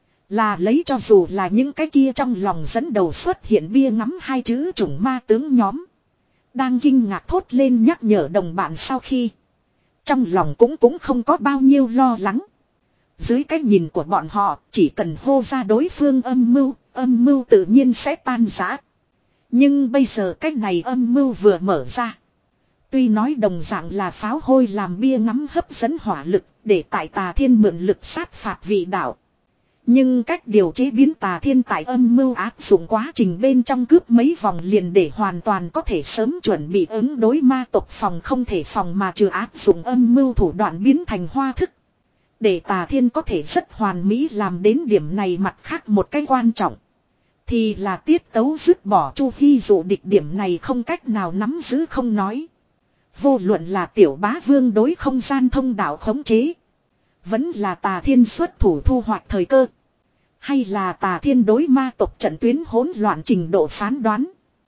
Là lấy cho dù là những cái kia trong lòng dẫn đầu xuất hiện bia ngắm hai chữ chủng ma tướng nhóm. Đang kinh ngạc thốt lên nhắc nhở đồng bạn sau khi. Trong lòng cũng cũng không có bao nhiêu lo lắng. Dưới cái nhìn của bọn họ, chỉ cần hô ra đối phương âm mưu, âm mưu tự nhiên sẽ tan rã. Nhưng bây giờ cái này âm mưu vừa mở ra. Tuy nói đồng dạng là pháo hôi làm bia ngắm hấp dẫn hỏa lực, để tại Tà Thiên mượn lực sát phạt vị đạo. Nhưng cách điều chế biến Tà Thiên tại âm mưu áp dụng quá trình bên trong cướp mấy vòng liền để hoàn toàn có thể sớm chuẩn bị ứng đối ma tộc phòng không thể phòng mà trừ áp dụng âm mưu thủ đoạn biến thành hoa thức. Để Tà Thiên có thể rất hoàn mỹ làm đến điểm này, mặt khác một cái quan trọng. Thì là tiết tấu dứt bỏ Chu Hi dụ địch điểm này không cách nào nắm giữ không nói. Vô luận là tiểu bá vương đối không gian thông đạo khống chế. Vẫn là Tà Thiên xuất thủ thu hoạch thời cơ. Hay là Tà Thiên đối ma tộc trận tuyến hỗn loạn trình độ phán đoán.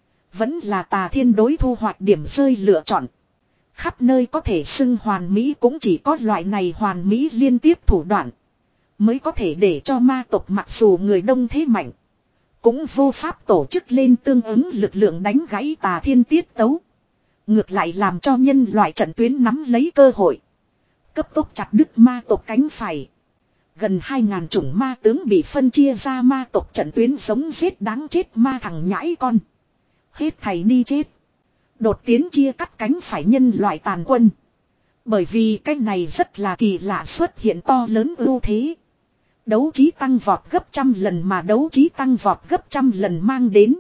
Vẫn là Tà Thiên đối thu hoạch điểm rơi lựa chọn. Khắp nơi có thể xưng hoàn mỹ cũng chỉ có loại này hoàn mỹ liên tiếp thủ đoạn. Mới có thể để cho ma tộc mặc dù người đông thế mạnh. Cũng vô pháp tổ chức lên tương ứng lực lượng đánh gãy Tà Thiên tiết tấu. Ngược lại làm cho nhân loại trận tuyến nắm lấy cơ hội. Cấp tốc chặt đứt ma tộc cánh phải. Gần hai ngàn chủng ma tướng bị phân chia ra ma tộc trận tuyến giống giết đáng chết ma thằng nhãi con. Hết thầy đi chết. Đột tiến chia cắt cánh phải nhân loại tàn quân. Bởi vì cái này rất là kỳ lạ, xuất hiện to lớn ưu thế. Đấu trí tăng vọt gấp trăm lần, mà đấu trí tăng vọt gấp trăm lần mang đến.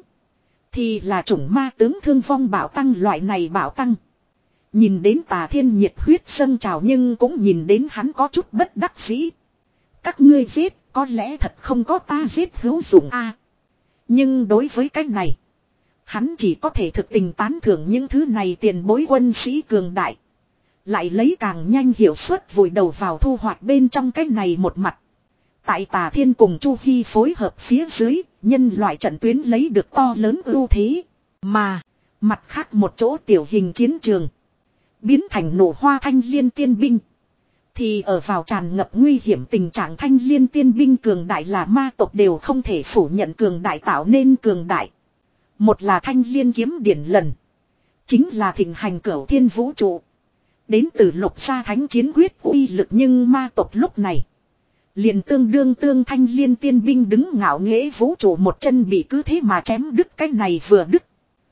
Thì là chủng ma tướng thương vong bạo tăng, loại này bạo tăng. Nhìn đến Tà Thiên nhiệt huyết dâng trào, nhưng cũng nhìn đến hắn có chút bất đắc dĩ. Các ngươi giết, có lẽ thật không có ta giết hữu dụng a. Nhưng đối với cái này, hắn chỉ có thể thực tình tán thưởng những thứ này tiền bối quân sĩ cường đại. Lại lấy càng nhanh hiệu suất vùi đầu vào thu hoạch bên trong cái này một mặt. Tại Tà Thiên cùng Chu Hi phối hợp phía dưới, nhân loại trận tuyến lấy được to lớn ưu thế. Mà, mặt khác một chỗ tiểu hình chiến trường, biến thành nổ hoa Thanh Liên tiên binh. Thì ở vào tràn ngập nguy hiểm tình trạng Thanh Liên tiên binh cường đại là ma tộc đều không thể phủ nhận cường đại tạo nên cường đại. Một là Thanh Liên kiếm điển lần. Chính là thịnh hành cửu thiên vũ trụ. Đến từ lục gia thánh chiến quyết uy lực, nhưng ma tộc lúc này liền tương đương tương Thanh Liên tiên binh đứng ngạo nghễ vũ trụ một chân bị cứ thế mà chém đứt, cái này vừa đứt.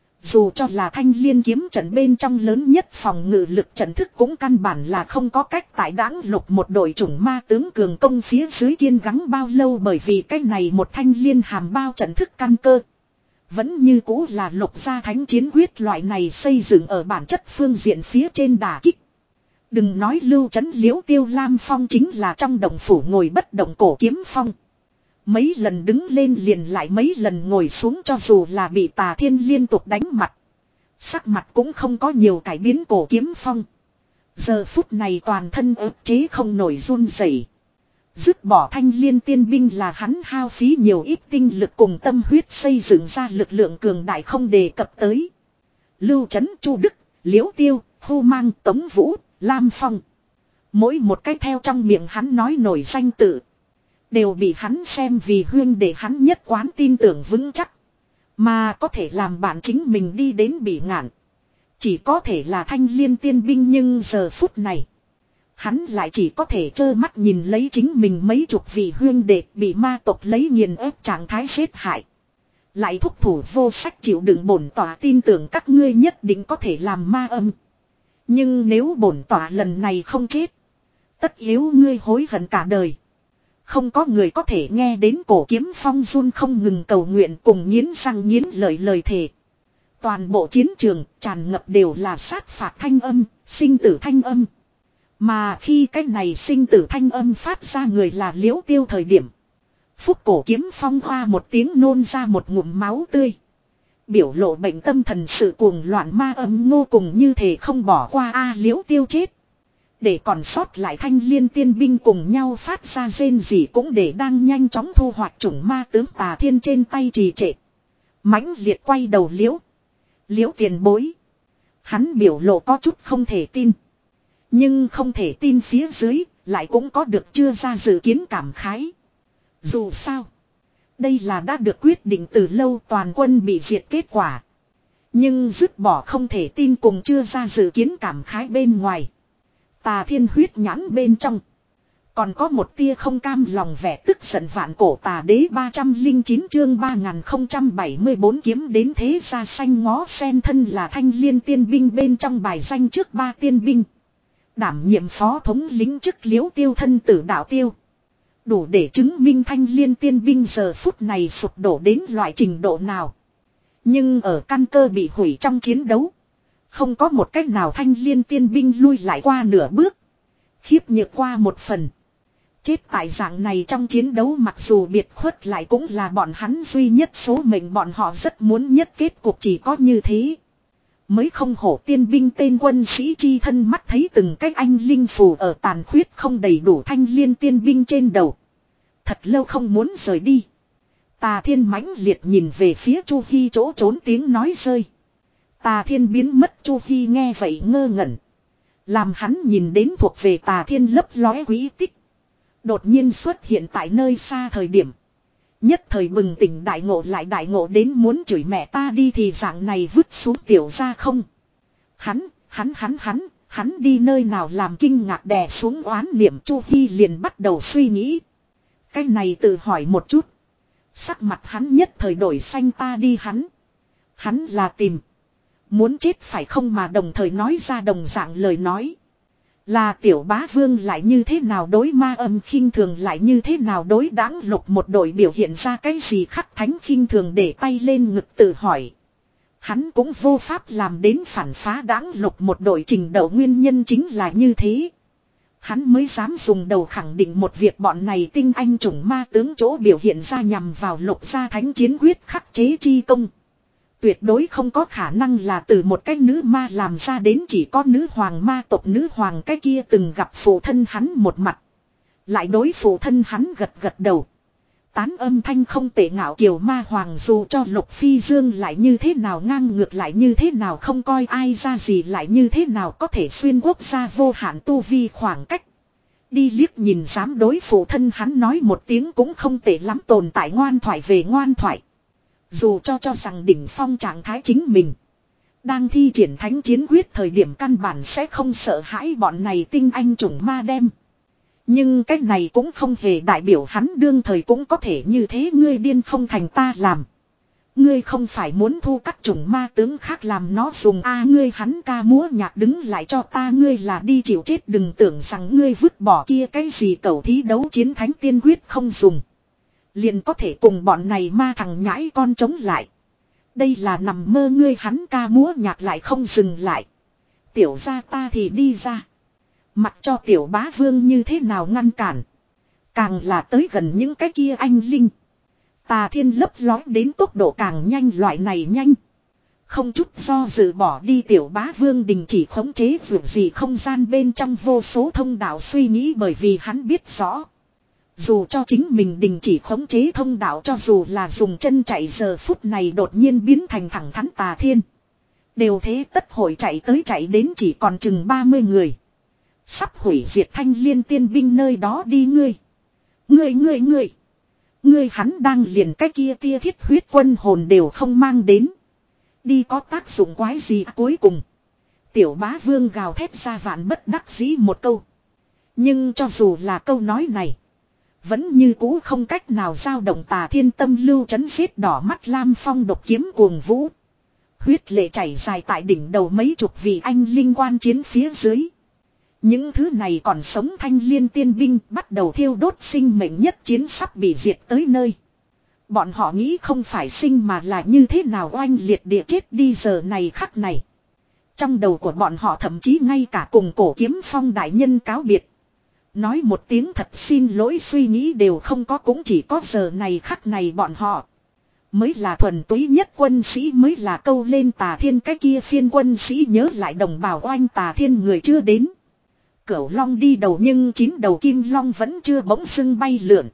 Dù cho là Thanh Liên kiếm trận bên trong lớn nhất phòng ngự lực trận thức cũng căn bản là không có cách tại đãng lục một đội chủng ma tướng cường công phía dưới kiên gắng bao lâu, bởi vì cái này một Thanh Liên hàm bao trận thức căn cơ. Vẫn như cũ là lục gia thánh chiến quyết loại này xây dựng ở bản chất phương diện phía trên đả kích. Đừng nói Lưu Trấn Liễu Tiêu Lam Phong chính là trong động phủ ngồi bất động cổ kiếm phong. Mấy lần đứng lên liền lại mấy lần ngồi xuống, cho dù là bị Tà Thiên liên tục đánh mặt. Sắc mặt cũng không có nhiều cải biến cổ kiếm phong. Giờ phút này toàn thân ức chế không nổi run rẩy. Dứt bỏ Thanh Liên tiên binh là hắn hao phí nhiều ít tinh lực cùng tâm huyết xây dựng ra lực lượng cường đại không đề cập tới. Lưu Trấn, Chu Đức, Liễu Tiêu, Hu Mang, Tống Vũ, Lam Phong. Mỗi một cái theo trong miệng hắn nói nổi danh tự, đều bị hắn xem vì huyên để hắn nhất quán tin tưởng vững chắc. Mà có thể làm bạn chính mình đi đến bị ngạn. Chỉ có thể là Thanh Liên tiên binh, nhưng giờ phút này. Hắn lại chỉ có thể trơ mắt nhìn lấy chính mình mấy chục vị huyên đệ bị ma tộc lấy nghiền ép trạng thái giết hại. Lại thúc thủ vô sách chịu đựng, bổn tỏa tin tưởng các ngươi nhất định có thể làm ma âm. Nhưng nếu bổn tỏa lần này không chết, tất yếu ngươi hối hận cả đời. Không có người có thể nghe đến Cổ Kiếm Phong run không ngừng cầu nguyện cùng nghiến răng nghiến lợi lời thề. Toàn bộ chiến trường tràn ngập đều là sát phạt thanh âm, sinh tử thanh âm. Mà khi cái này sinh tử thanh âm phát ra người là Liễu Tiêu thời điểm, Phúc Cổ Kiếm Phong hoa một tiếng nôn ra một ngụm máu tươi. Biểu lộ bệnh tâm thần sự cuồng loạn ma âm ngô cùng như thể không bỏ qua a Liễu Tiêu chết. Để còn sót lại Thanh Liên tiên binh cùng nhau phát ra rên rỉ, cũng để đang nhanh chóng thu hoạch chủng ma tướng Tà Thiên trên tay trì trệ. Mãnh liệt quay đầu Liễu. Liễu tiền bối. Hắn biểu lộ có chút không thể tin. Nhưng không thể tin phía dưới lại cũng có được chưa ra dự kiến cảm khái. Dù sao, đây là đã được quyết định từ lâu toàn quân bị diệt kết quả. Nhưng dứt bỏ không thể tin cùng chưa ra dự kiến cảm khái bên ngoài, Tà Thiên huyết nhãn bên trong còn có một tia không cam lòng vẻ tức giận. Vạn Cổ Tà Đế ba trăm lẻ chín chương ba nghìn không trăm bảy mươi bốn kiếm đến thế gia xanh ngó sen thân là Thanh Liên tiên binh bên trong bài danh trước ba tiên binh. Đảm nhiệm phó thống lĩnh chức Liễu Tiêu thân tử đạo tiêu. Đủ để chứng minh Thanh Liên tiên binh giờ phút này sụp đổ đến loại trình độ nào. Nhưng ở căn cơ bị hủy trong chiến đấu, không có một cách nào Thanh Liên tiên binh lui lại qua nửa bước. Khiếp nhược qua một phần. Chết tại dạng này trong chiến đấu mặc dù biệt khuất lại cũng là bọn hắn duy nhất số mệnh, bọn họ rất muốn nhất kết cục chỉ có như thế. Mới không hổ tiên binh tên quân sĩ chi thân mắt thấy từng cách anh linh phù ở tàn khuyết không đầy đủ Thanh Liên tiên binh trên đầu. Thật lâu không muốn rời đi. Tà Thiên mãnh liệt nhìn về phía Chu Hi chỗ trốn tiếng nói rơi. Tà Thiên biến mất, Chu Hi nghe vậy ngơ ngẩn. Làm hắn nhìn đến thuộc về Tà Thiên lấp lóe quý tích. Đột nhiên xuất hiện tại nơi xa thời điểm. Nhất thời bừng tỉnh đại ngộ, lại đại ngộ đến muốn chửi mẹ ta đi thì dạng này vứt xuống tiểu ra không. Hắn, hắn hắn hắn, hắn đi nơi nào làm kinh ngạc đè xuống oán niệm, Chu Hi liền bắt đầu suy nghĩ. Cái này tự hỏi một chút. Sắc mặt hắn nhất thời đổi xanh, ta đi hắn. Hắn là tìm. Muốn chết phải không, mà đồng thời nói ra đồng dạng lời nói. Là tiểu bá vương lại như thế nào đối ma âm khinh thường, lại như thế nào đối đãng lục một đội biểu hiện ra cái gì khắc thánh khinh thường, để tay lên ngực tự hỏi. Hắn cũng vô pháp làm đến phản phá đãng lục một đội trình độ, nguyên nhân chính là như thế. Hắn mới dám dùng đầu khẳng định một việc, bọn này tinh anh chủng ma tướng chỗ biểu hiện ra nhằm vào lục gia thánh chiến quyết khắc chế chi công. Tuyệt đối không có khả năng là từ một cái nữ ma làm ra đến, chỉ có nữ hoàng ma tộc nữ hoàng cái kia từng gặp phụ thân hắn một mặt. Lại đối phụ thân hắn gật gật đầu. Tán âm thanh không tệ ngạo kiều ma hoàng, dù cho Lục Phi Dương lại như thế nào ngang ngược, lại như thế nào không coi ai ra gì, lại như thế nào có thể xuyên quốc gia vô hạn tu vi khoảng cách. Đi liếc nhìn dám đối phụ thân hắn nói một tiếng cũng không tệ lắm, tồn tại ngoan thoại về ngoan thoại. Dù cho cho rằng đỉnh phong trạng thái chính mình đang thi triển thánh chiến quyết thời điểm căn bản sẽ không sợ hãi bọn này tinh anh chủng ma đem. Nhưng cách này cũng không hề đại biểu hắn đương thời cũng có thể như thế. Ngươi điên không thành ta làm. Ngươi không phải muốn thu các chủng ma tướng khác làm nó dùng a à, ngươi hắn ca múa nhạc đứng lại cho ta, ngươi là đi chịu chết. Đừng tưởng rằng ngươi vứt bỏ kia cái gì cầu thí đấu chiến thánh tiên quyết không dùng, liền có thể cùng bọn này ma thằng nhãi con chống lại. Đây là nằm mơ, ngươi hắn ca múa nhạc lại không dừng lại. Tiểu ra ta thì đi ra. Mặc cho tiểu bá vương như thế nào ngăn cản. Càng là tới gần những cái kia anh linh. Tà Thiên lấp lói đến tốc độ càng nhanh, loại này nhanh. Không chút do dự bỏ đi tiểu bá vương đình chỉ khống chế vượt gì không gian bên trong vô số thông đạo suy nghĩ, bởi vì hắn biết rõ. Dù cho chính mình đình chỉ khống chế thông đạo, cho dù là dùng chân chạy, giờ phút này đột nhiên biến thành thẳng thắn Tà Thiên. Đều thế tất hội chạy tới chạy đến chỉ còn chừng ba mươi người. Sắp hủy diệt Thanh Liên tiên binh nơi đó đi. Ngươi. Ngươi ngươi ngươi. Ngươi hắn đang liền cái kia tia thiết huyết quân hồn đều không mang đến. Đi có tác dụng quái gì à, cuối cùng. Tiểu bá vương gào thét ra vạn bất đắc dĩ một câu. Nhưng cho dù là câu nói này. Vẫn như cũ không cách nào dao động Tà Thiên tâm lưu chấn giết đỏ mắt Lam Phong độc kiếm cuồng vũ. Huyết lệ chảy dài tại đỉnh đầu mấy chục vị anh linh quan chiến phía dưới. Những thứ này còn sống thanh liên tiên binh bắt đầu thiêu đốt sinh mệnh nhất chiến sắp bị diệt tới nơi. Bọn họ nghĩ không phải sinh mà là như thế nào oanh liệt địa chết đi giờ này khắc này. Trong đầu của bọn họ thậm chí ngay cả cùng Cổ Kiếm Phong đại nhân cáo biệt. Nói một tiếng thật xin lỗi suy nghĩ đều không có, cũng chỉ có giờ này khắc này bọn họ. Mới là thuần túy nhất quân sĩ, mới là câu lên Tà Thiên cái kia phiên quân sĩ nhớ lại đồng bào oanh Tà Thiên người chưa đến. Cửu long đi đầu nhưng chín đầu kim long vẫn chưa bỗng dưng bay lượn.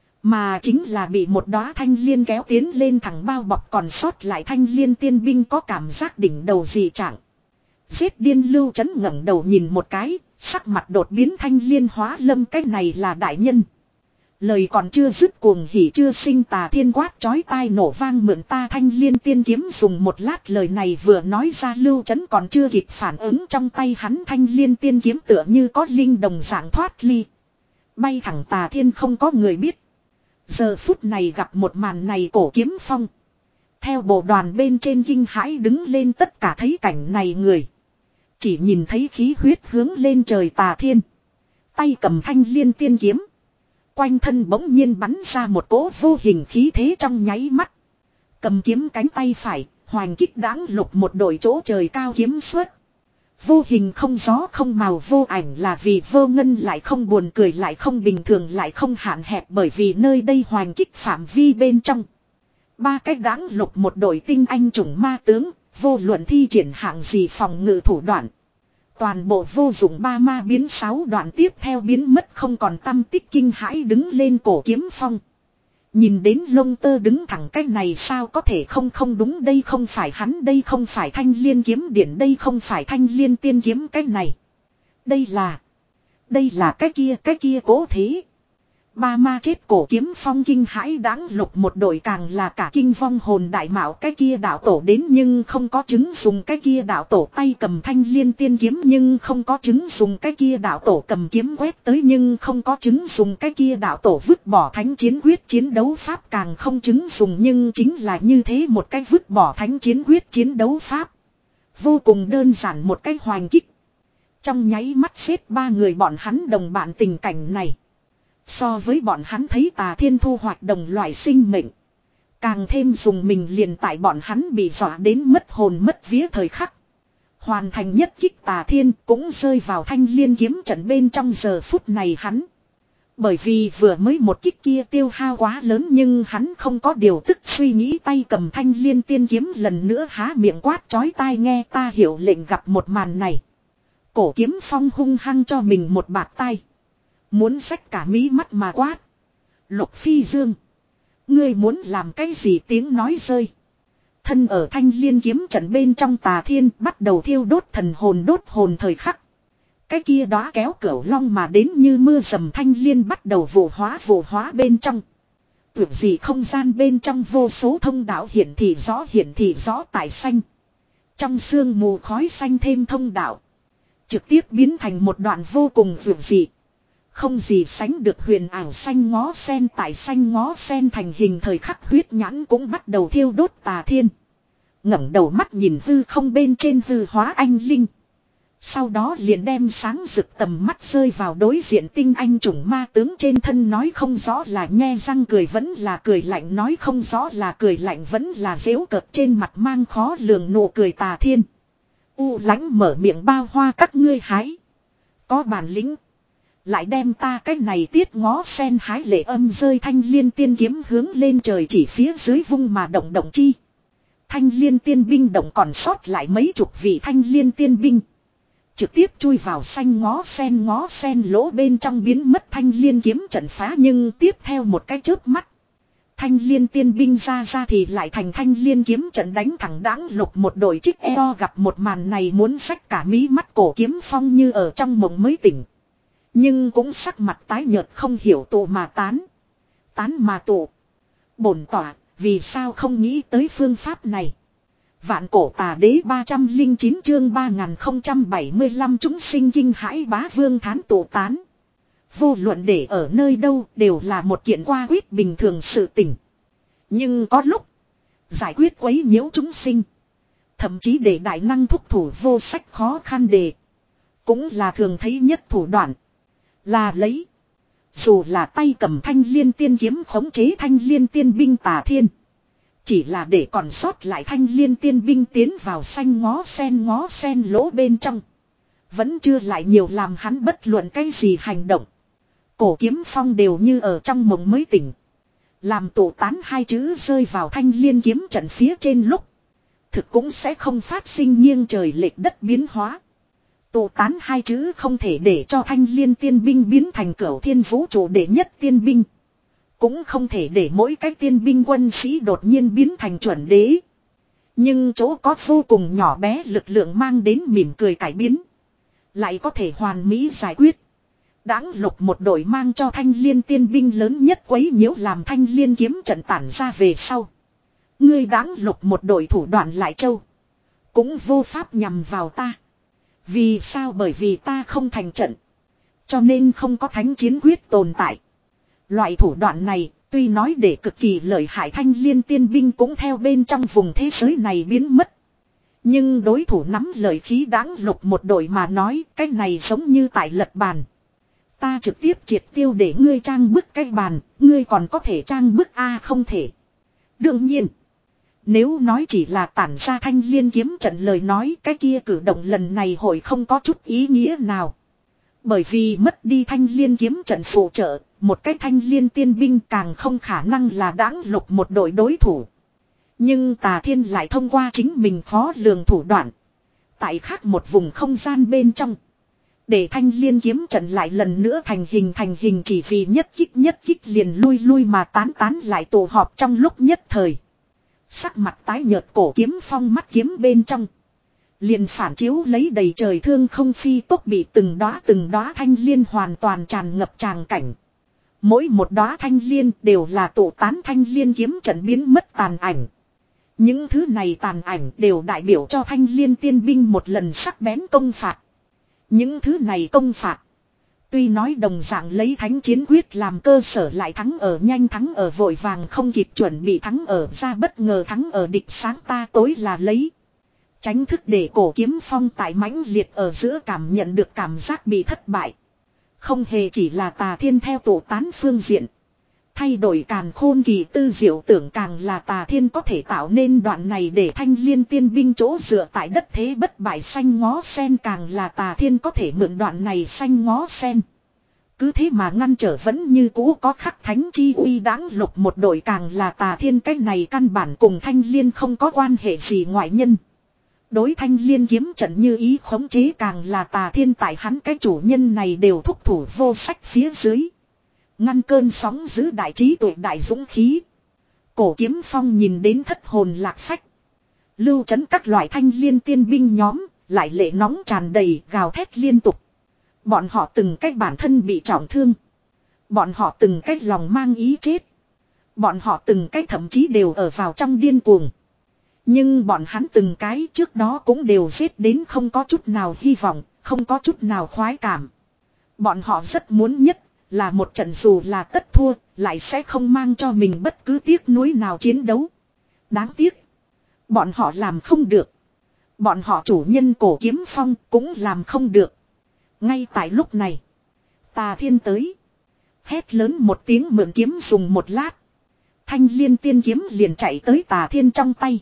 Mà chính là bị một đóa thanh liên kéo tiến lên thẳng bao bọc, còn sót lại thanh liên tiên binh có cảm giác đỉnh đầu dị trạng. Giết điên lưu chấn ngẩng đầu nhìn một cái, sắc mặt đột biến, thanh liên hóa lâm, cái này là đại nhân. Lời còn chưa dứt cuồng hỉ chưa sinh Tà Thiên quát chói tai nổ vang, mượn ta thanh liên tiên kiếm. Dùng một lát lời này vừa nói ra, lưu chấn còn chưa kịp phản ứng, trong tay hắn thanh liên tiên kiếm tựa như có linh đồng dạng thoát ly. Bay thẳng Tà Thiên không có người biết. Giờ phút này gặp một màn này Cổ Kiếm Phong. Theo bộ đoàn bên trên kinh hãi đứng lên, tất cả thấy cảnh này người. Chỉ nhìn thấy khí huyết hướng lên trời Tà Thiên. Tay cầm thanh liên tiên kiếm. Quanh thân bỗng nhiên bắn ra một cỗ vô hình khí thế trong nháy mắt. Cầm kiếm cánh tay phải, hoành kích đãng lục một đội chỗ trời cao kiếm xuất. Vô hình không gió không màu, vô ảnh là vì vô ngân, lại không buồn cười, lại không bình thường, lại không hạn hẹp, bởi vì nơi đây hoành kích phạm vi bên trong. Ba cách đãng lục một đội tinh anh chủng ma tướng, vô luận thi triển hạng gì phòng ngự thủ đoạn. Toàn bộ vô dụng, ba ma biến sáu đoạn tiếp theo biến mất không còn tâm tích. Kinh hãi đứng lên Cổ Kiếm Phong. Nhìn đến lông tơ đứng thẳng, cái này sao có thể không không đúng, đây không phải hắn, đây không phải thanh liên kiếm điển, đây không phải thanh liên tiên kiếm, cái này. Đây là, đây là cái kia, cái kia cố thế. Ba ma chết Cổ Kiếm Phong kinh hãi đáng lục một đội càng là cả kinh vong hồn đại mạo, cái kia đạo tổ đến nhưng không có chứng dùng cái kia đạo tổ tay cầm thanh liên tiên kiếm, nhưng không có chứng dùng cái kia đạo tổ cầm kiếm quét tới, nhưng không có chứng dùng cái kia đạo tổ vứt bỏ thánh chiến quyết chiến đấu pháp, càng không chứng dùng, nhưng chính là như thế một cái vứt bỏ thánh chiến quyết chiến đấu pháp. Vô cùng đơn giản một cái hoành kích. Trong nháy mắt xếp ba người bọn hắn đồng bạn tình cảnh này. So với bọn hắn thấy Tà Thiên thu hoạch đồng loại sinh mệnh. Càng thêm dùng mình liền tại bọn hắn bị dọa đến mất hồn mất vía thời khắc. Hoàn thành nhất kích Tà Thiên cũng rơi vào thanh liên kiếm trận bên trong giờ phút này hắn. Bởi vì vừa mới một kích kia tiêu hao quá lớn, nhưng hắn không có điều tức suy nghĩ, tay cầm thanh liên tiên kiếm lần nữa há miệng quát chói tai, nghe ta hiểu lệnh. Gặp một màn này, Cổ Kiếm Phong hung hăng cho mình một bạt tai. Muốn xách cả mí mắt mà quát. Lục Phi Dương, ngươi muốn làm cái gì? Tiếng nói rơi. Thân ở thanh liên kiếm trận bên trong Tà Thiên bắt đầu thiêu đốt thần hồn đốt hồn thời khắc. Cái kia đóa kéo cửu long mà đến như mưa rầm thanh liên bắt đầu vụ hóa vụ hóa bên trong. Tưởng gì không gian bên trong vô số thông đạo hiển thị rõ hiển thị rõ tại xanh. Trong sương mù khói xanh thêm thông đạo. Trực tiếp biến thành một đoạn vô cùng vượt dị. Không gì sánh được huyền ảo xanh ngó sen, tại xanh ngó sen thành hình thời khắc huyết nhãn cũng bắt đầu thiêu đốt Tà Thiên. Ngẩng đầu mắt nhìn hư không bên trên hư hóa anh linh. Sau đó liền đem sáng rực tầm mắt rơi vào đối diện tinh anh chủng ma tướng trên thân, nói không rõ là nhe răng cười vẫn là cười lạnh, nói không rõ là cười lạnh vẫn là giễu cợt, trên mặt mang khó lường nụ cười Tà Thiên. U lãnh mở miệng, bao hoa các ngươi hái. Có bản lĩnh. Lại đem ta cái này tiết ngó sen hái lệ âm rơi thanh liên tiên kiếm hướng lên trời chỉ phía dưới vung mà động động chi. Thanh liên tiên binh động còn sót lại mấy chục vị thanh liên tiên binh. Trực tiếp chui vào xanh ngó sen ngó sen lỗ bên trong biến mất, thanh liên kiếm trận phá, nhưng tiếp theo một cái chớp mắt. Thanh liên tiên binh ra ra thì lại thành thanh liên kiếm trận đánh thẳng đãng lục một đội trích eo. Gặp một màn này muốn xách cả mí mắt Cổ Kiếm Phong như ở trong mộng mới tỉnh. Nhưng cũng sắc mặt tái nhợt không hiểu tụ mà tán. Tán mà tụ. Bổn tỏa, vì sao không nghĩ tới phương pháp này? Vạn cổ tà đế ba trăm linh chín chương ba nghìn không trăm bảy mươi lăm chúng sinh kinh hãi bá vương thán tụ tán. Vô luận để ở nơi đâu đều là một kiện qua quyết bình thường sự tình. Nhưng có lúc, giải quyết quấy nhiễu chúng sinh. Thậm chí để đại năng thúc thủ vô sách khó khăn đề. Cũng là thường thấy nhất thủ đoạn. Là lấy. Dù là tay cầm thanh liên tiên kiếm khống chế thanh liên tiên binh tà thiên. Chỉ là để còn sót lại thanh liên tiên binh tiến vào xanh ngó sen ngó sen lỗ bên trong. Vẫn chưa lại nhiều làm hắn bất luận cái gì hành động. Cổ kiếm phong đều như ở trong mộng mới tỉnh. Làm tụ tán hai chữ rơi vào thanh liên kiếm trận phía trên lúc. Thực cũng sẽ không phát sinh nghiêng trời lệch đất biến hóa. Tụ tán hai chữ không thể để cho thanh liên tiên binh biến thành cửu thiên vũ trụ đệ nhất tiên binh. Cũng không thể để mỗi cái tiên binh quân sĩ đột nhiên biến thành chuẩn đế. Nhưng chỗ có vô cùng nhỏ bé lực lượng mang đến mỉm cười cải biến. Lại có thể hoàn mỹ giải quyết. Đáng lục một đội mang cho thanh liên tiên binh lớn nhất quấy nhiễu làm thanh liên kiếm trận tản ra về sau. Ngươi đáng lục một đội thủ đoạn lại châu. Cũng vô pháp nhằm vào ta. Vì sao? Bởi vì ta không thành trận. Cho nên không có thánh chiến quyết tồn tại. Loại thủ đoạn này, tuy nói để cực kỳ lợi hại thanh liên tiên binh cũng theo bên trong vùng thế giới này biến mất. Nhưng đối thủ nắm lợi khí đáng lục một đội mà nói, cái này giống như tại lật bàn. Ta trực tiếp triệt tiêu để ngươi trang bức cái bàn, ngươi còn có thể trang bức A không thể. Đương nhiên, nếu nói chỉ là tản ra thanh liên kiếm trận lời nói, cái kia cử động lần này hội không có chút ý nghĩa nào. Bởi vì mất đi thanh liên kiếm trận phụ trợ, một cái thanh liên tiên binh càng không khả năng là đáng lục một đội đối thủ. Nhưng Tà Thiên lại thông qua chính mình khó lường thủ đoạn. Tại khác một vùng không gian bên trong. Để thanh liên kiếm trận lại lần nữa thành hình thành hình chỉ vì nhất kích nhất kích liền lui lui mà tán tán lại tụ họp trong lúc nhất thời. Sắc mặt tái nhợt cổ kiếm phong mắt kiếm bên trong. Liền phản chiếu lấy đầy trời thương không phi tốc bị từng đóa từng đóa thanh liên hoàn toàn tràn ngập tràng cảnh. Mỗi một đóa thanh liên đều là tụ tán thanh liên kiếm trận biến mất tàn ảnh. Những thứ này tàn ảnh đều đại biểu cho thanh liên tiên binh một lần sắc bén công phạt. Những thứ này công phạt. Tuy nói đồng dạng lấy thánh chiến quyết làm cơ sở lại thắng ở nhanh thắng ở vội vàng không kịp chuẩn bị thắng ở ra bất ngờ thắng ở địch sáng ta tối là lấy. Tránh thức để cổ kiếm phong tại mãnh liệt ở giữa cảm nhận được cảm giác bị thất bại. Không hề chỉ là Tà Thiên theo tụ tán phương diện. Thay đổi càn khôn kỳ tư diệu tưởng càng là Tà Thiên có thể tạo nên đoạn này để thanh liên tiên binh chỗ dựa tại đất thế bất bại xanh ngó sen càng là Tà Thiên có thể mượn đoạn này xanh ngó sen. Cứ thế mà ngăn trở vẫn như cũ có khắc thánh chi uy đáng lục một đội càng là Tà Thiên cái này căn bản cùng thanh liên không có quan hệ gì ngoại nhân. Đối thanh liên kiếm trận như ý khống chế càng là Tà Thiên tại hắn cái chủ nhân này đều thúc thủ vô sách phía dưới. Ngăn cơn sóng giữ đại trí tuệ đại dũng khí. Cổ kiếm phong nhìn đến thất hồn lạc phách. Lưu trấn các loại thanh liên tiên binh nhóm, lại lệ nóng tràn đầy gào thét liên tục. Bọn họ từng cách bản thân bị trọng thương. Bọn họ từng cách lòng mang ý chết. Bọn họ từng cách thậm chí đều ở vào trong điên cuồng. Nhưng bọn hắn từng cái trước đó cũng đều giết đến không có chút nào hy vọng, không có chút nào khoái cảm. Bọn họ rất muốn nhất là một trận dù là tất thua, lại sẽ không mang cho mình bất cứ tiếc nuối nào chiến đấu. Đáng tiếc. Bọn họ làm không được. Bọn họ chủ nhân cổ kiếm phong cũng làm không được. Ngay tại lúc này. Tà Thiên tới. Hét lớn một tiếng mượn kiếm dùng một lát. Thanh liên tiên kiếm liền chạy tới Tà Thiên trong tay.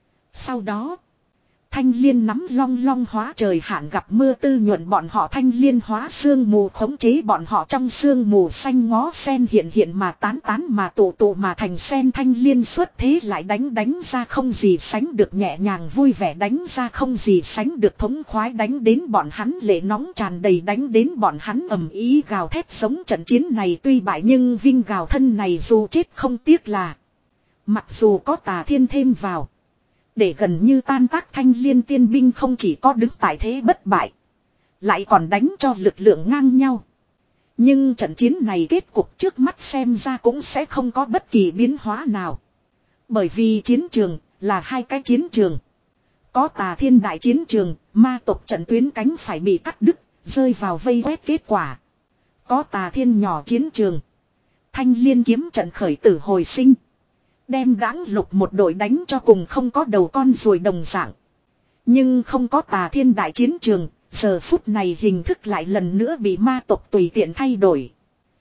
Sau đó. Thanh liên nắm long long hóa trời hạn gặp mưa tư nhuận bọn họ thanh liên hóa sương mù khống chế bọn họ trong sương mù xanh ngó sen hiện hiện mà tán tán mà tụ tụ mà thành sen thanh liên xuất thế lại đánh đánh ra không gì sánh được nhẹ nhàng vui vẻ đánh ra không gì sánh được thống khoái đánh đến bọn hắn lệ nóng tràn đầy đánh đến bọn hắn ầm ý gào thét sống trận chiến này tuy bại nhưng vinh gào thân này dù chết không tiếc là. Mặc dù có Tà Thiên thêm vào. Để gần như tan tác thanh liên tiên binh không chỉ có đứng tại thế bất bại. Lại còn đánh cho lực lượng ngang nhau. Nhưng trận chiến này kết cục trước mắt xem ra cũng sẽ không có bất kỳ biến hóa nào. Bởi vì chiến trường là hai cái chiến trường. Có Tà Thiên đại chiến trường, ma tộc trận tuyến cánh phải bị cắt đứt, rơi vào vây quét kết quả. Có Tà Thiên nhỏ chiến trường. Thanh Liên kiếm trận khởi tử hồi sinh. Đem Đãng Lục một đội đánh cho cùng không có đầu con ruồi đồng dạng. Nhưng không có Tà Thiên đại chiến trường, giờ phút này hình thức lại lần nữa bị ma tộc tùy tiện thay đổi.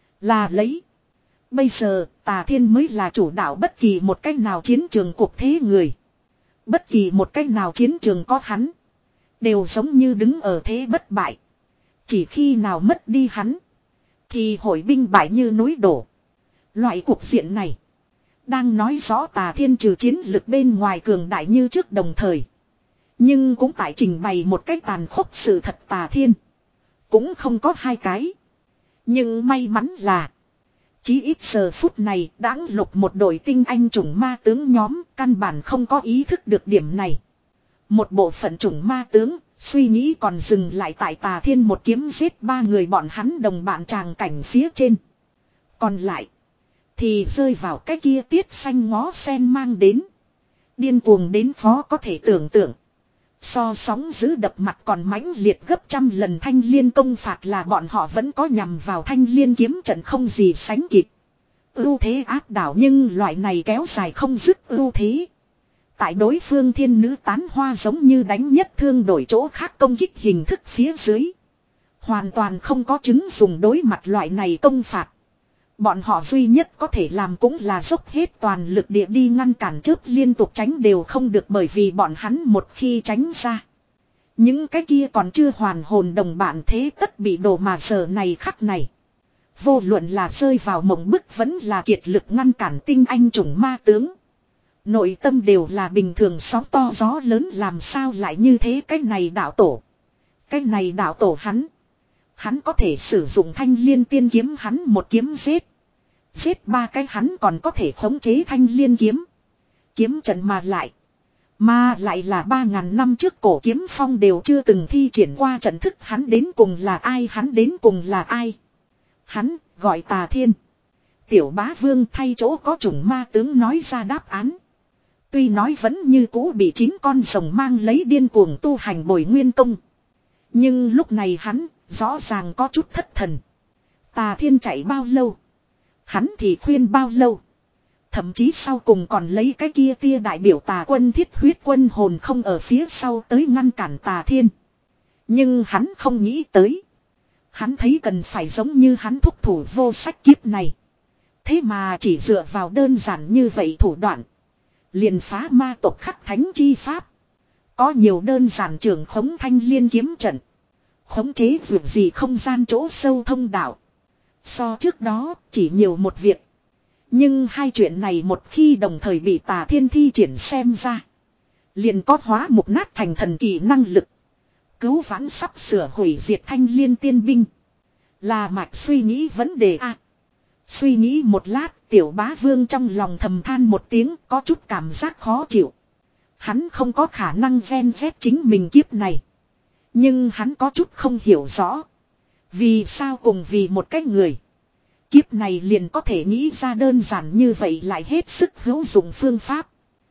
Là lấy. Bây giờ, Tà Thiên mới là chủ đạo bất kỳ một cách nào chiến trường cuộc thế người. Bất kỳ một cách nào chiến trường có hắn. Đều giống như đứng ở thế bất bại. Chỉ khi nào mất đi hắn. Thì hội binh bại như núi đổ. Loại cuộc diện này. Đang nói rõ Tà Thiên trừ chiến lực bên ngoài cường đại như trước đồng thời. Nhưng cũng tại trình bày một cách tàn khốc sự thật. Tà Thiên cũng không có hai cái. Nhưng may mắn là chí ít giờ phút này Đãng Lục một đội tinh anh chủng ma tướng nhóm căn bản không có ý thức được điểm này. Một bộ phận chủng ma tướng suy nghĩ còn dừng lại tại Tà Thiên một kiếm giết ba người bọn hắn đồng bạn tràng cảnh phía trên. Còn lại thì rơi vào cái kia tiết xanh ngó sen mang đến. Điên cuồng đến khó có thể tưởng tượng. So sóng giữ đập mặt còn mãnh liệt gấp trăm lần Thanh Liên công phạt là bọn họ vẫn có nhằm vào Thanh Liên kiếm trận không gì sánh kịp. Ưu thế áp đảo nhưng loại này kéo dài không dứt ưu thế. Tại đối phương thiên nữ tán hoa giống như đánh nhất thương đổi chỗ khác công kích hình thức phía dưới. Hoàn toàn không có chứng dùng đối mặt loại này công phạt. Bọn họ duy nhất có thể làm cũng là dốc hết toàn lực địa đi ngăn cản chớp liên tục tránh đều không được bởi vì bọn hắn một khi tránh ra. Những cái kia còn chưa hoàn hồn đồng bạn thế tất bị đổ mà giờ này khắc này. Vô luận là rơi vào mộng bức vẫn là kiệt lực ngăn cản tinh anh chủng ma tướng. Nội tâm đều là bình thường sóng to gió lớn làm sao lại như thế cái này đạo tổ. Cái này đạo tổ hắn. Hắn có thể sử dụng Thanh Liên tiên kiếm hắn một kiếm giết. Giết ba cái hắn còn có thể khống chế Thanh Liên kiếm. Kiếm trận mà lại. Mà lại là ba ngàn năm trước cổ kiếm phong đều chưa từng thi triển qua trận thức hắn đến cùng là ai hắn đến cùng là ai. Hắn gọi Tà Thiên. Tiểu Bá Vương thay chỗ có chủng ma tướng nói ra đáp án. Tuy nói vẫn như cũ bị chín con rồng mang lấy điên cuồng tu hành bồi nguyên công. Nhưng lúc này hắn rõ ràng có chút thất thần. Tà Thiên chạy bao lâu? Hắn thì khuyên bao lâu? Thậm chí sau cùng còn lấy cái kia tia đại biểu Tà quân thiết huyết quân hồn không ở phía sau tới ngăn cản Tà Thiên. Nhưng hắn không nghĩ tới. Hắn thấy cần phải giống như hắn thúc thủ vô sách kiếp này. Thế mà chỉ dựa vào đơn giản như vậy thủ đoạn. Liền phá ma tộc khắc thánh chi pháp. Có nhiều đơn giản trưởng khống Thanh Liên kiếm trận. Khống chế vượt gì không gian chỗ sâu thông đạo. So trước đó chỉ nhiều một việc. Nhưng hai chuyện này một khi đồng thời bị Tà Thiên thi triển xem ra. Liền có hóa mục nát thành thần kỳ năng lực. Cứu vãn sắp sửa hủy diệt Thanh Liên tiên binh. Là mạch suy nghĩ vấn đề a. Suy nghĩ một lát Tiểu Bá Vương trong lòng thầm than một tiếng có chút cảm giác khó chịu. Hắn không có khả năng gen dép chính mình kiếp này. Nhưng hắn có chút không hiểu rõ. Vì sao cùng vì một cái người. Kiếp này liền có thể nghĩ ra đơn giản như vậy lại hết sức hữu dụng phương pháp.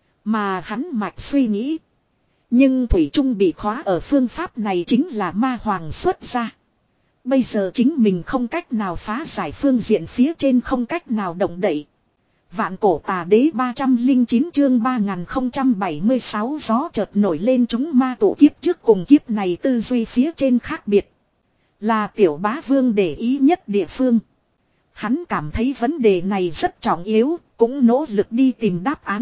Mà hắn mạch suy nghĩ. Nhưng Thủy Trung bị khóa ở phương pháp này chính là ma hoàng xuất ra. Bây giờ chính mình không cách nào phá giải phương diện phía trên không cách nào động đậy. Vạn cổ tà đế ba trăm lẻ chín chương ba nghìn không trăm bảy mươi sáu gió chợt nổi lên chúng ma tổ kiếp trước cùng kiếp này tư duy phía trên khác biệt. Là Tiểu Bá Vương để ý nhất địa phương. Hắn cảm thấy vấn đề này rất trọng yếu, cũng nỗ lực đi tìm đáp án.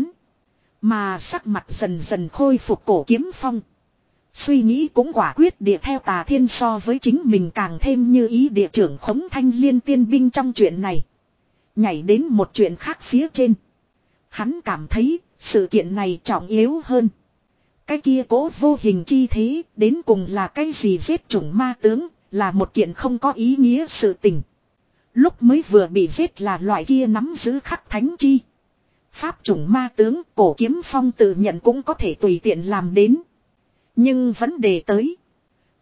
Mà sắc mặt dần dần khôi phục cổ kiếm phong. Suy nghĩ cũng quả quyết địa theo Tà Thiên so với chính mình càng thêm như ý địa trưởng khống Thanh Liên tiên binh trong chuyện này. Nhảy đến một chuyện khác phía trên. Hắn cảm thấy sự kiện này trọng yếu hơn. Cái kia cố vô hình chi thế đến cùng là cái gì giết chủng ma tướng là một kiện không có ý nghĩa sự tình. Lúc mới vừa bị giết là loại kia nắm giữ khắc thánh chi. Pháp chủng ma tướng cổ kiếm phong tự nhận cũng có thể tùy tiện làm đến. Nhưng vấn đề tới.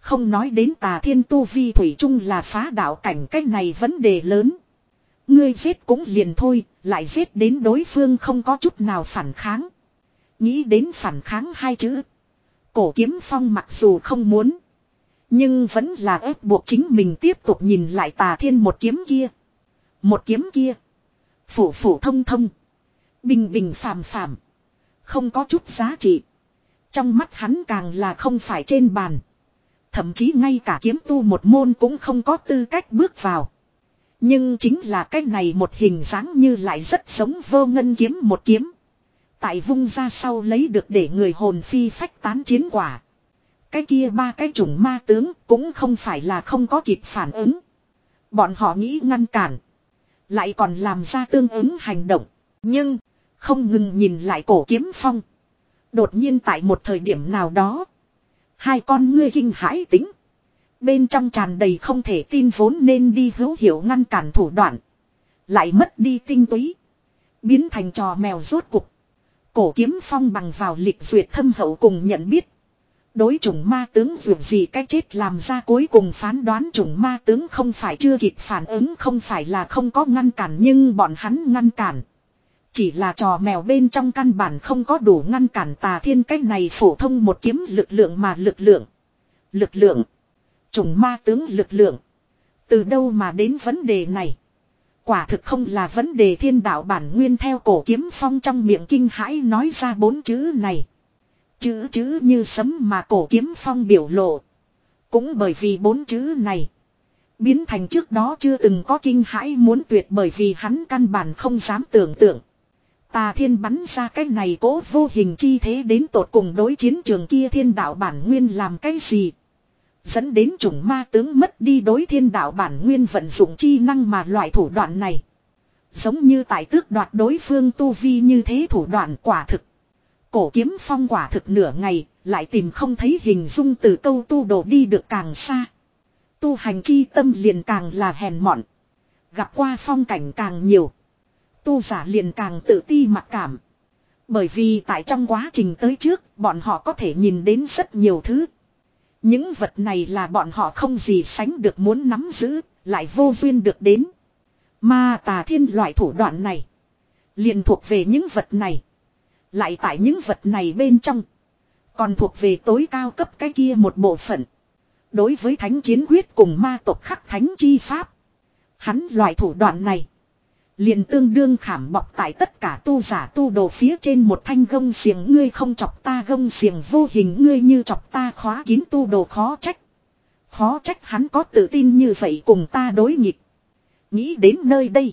Không nói đến Tà Thiên tu vi thủy chung là phá đạo cảnh, cái này vấn đề lớn. Ngươi giết cũng liền thôi, lại giết đến đối phương không có chút nào phản kháng. Nghĩ đến phản kháng hai chữ. Cổ Kiếm Phong mặc dù không muốn, nhưng vẫn là ép buộc chính mình tiếp tục nhìn lại Tà Thiên một kiếm kia. Một kiếm kia. Phổ phổ thông thông. Bình bình phàm phàm. Không có chút giá trị. Trong mắt hắn càng là không phải trên bàn. Thậm chí ngay cả kiếm tu một môn cũng không có tư cách bước vào. Nhưng chính là cái này một hình dáng như lại rất giống Vô Ngân kiếm một kiếm. Tại vung ra sau lấy được để người hồn phi phách tán chiến quả. Cái kia ba cái chủng ma tướng cũng không phải là không có kịp phản ứng. Bọn họ nghĩ ngăn cản. Lại còn làm ra tương ứng hành động. Nhưng không ngừng nhìn lại Cổ Kiếm Phong. Đột nhiên tại một thời điểm nào đó. Hai con ngươi kinh hãi tính. Bên trong tràn đầy không thể tin vốn nên đi hữu hiệu ngăn cản thủ đoạn. Lại mất đi tinh túy. Biến thành trò mèo rốt cục. Cổ Kiếm Phong bằng vào lịch duyệt thâm hậu cùng nhận biết. Đối chủng ma tướng dù gì cái chết làm ra cuối cùng phán đoán chủng ma tướng không phải chưa kịp phản ứng, không phải là không có ngăn cản, nhưng bọn hắn ngăn cản. Chỉ là trò mèo bên trong căn bản không có đủ ngăn cản Tà Thiên cái này phổ thông một kiếm lực lượng mà lực lượng. Lực lượng. Chủng ma tướng lực lượng. Từ đâu mà đến vấn đề này? Quả thực không là vấn đề thiên đạo bản nguyên, theo Cổ Kiếm Phong trong miệng kinh hãi nói ra bốn chữ này. Chữ chữ như sấm mà Cổ Kiếm Phong biểu lộ. Cũng bởi vì bốn chữ này. Biến thành trước đó chưa từng có kinh hãi muốn tuyệt, bởi vì hắn căn bản không dám tưởng tượng. Tà Thiên bắn ra cái này cố vô hình chi thế đến tột cùng đối chiến trường kia thiên đạo bản nguyên làm cái gì. Dẫn đến chủng ma tướng mất đi đối thiên đạo bản nguyên vận dụng chi năng, mà loại thủ đoạn này. Giống như tại tước đoạt đối phương tu vi như thế thủ đoạn quả thực. Cổ Kiếm Phong quả thực nửa ngày, lại tìm không thấy hình dung từ câu tu đồ đi được càng xa. Tu hành chi tâm liền càng là hèn mọn. Gặp qua phong cảnh càng nhiều. Tu giả liền càng tự ti mặc cảm. Bởi vì tại trong quá trình tới trước, bọn họ có thể nhìn đến rất nhiều thứ. Những vật này là bọn họ không gì sánh được muốn nắm giữ, lại vô duyên được đến. Mà Tà Thiên loại thủ đoạn này, liền thuộc về những vật này. Lại tại những vật này bên trong, còn thuộc về tối cao cấp cái kia một bộ phận. Đối với thánh chiến quyết cùng ma tộc khắc thánh chi pháp, hắn loại thủ đoạn này liền tương đương khảm bọc tại tất cả tu giả tu đồ phía trên một thanh gông xiềng. Ngươi không chọc ta gông xiềng vô hình, ngươi như chọc ta khóa kín tu đồ, khó trách. Khó trách hắn có tự tin như vậy cùng ta đối nghịch. Nghĩ đến nơi đây,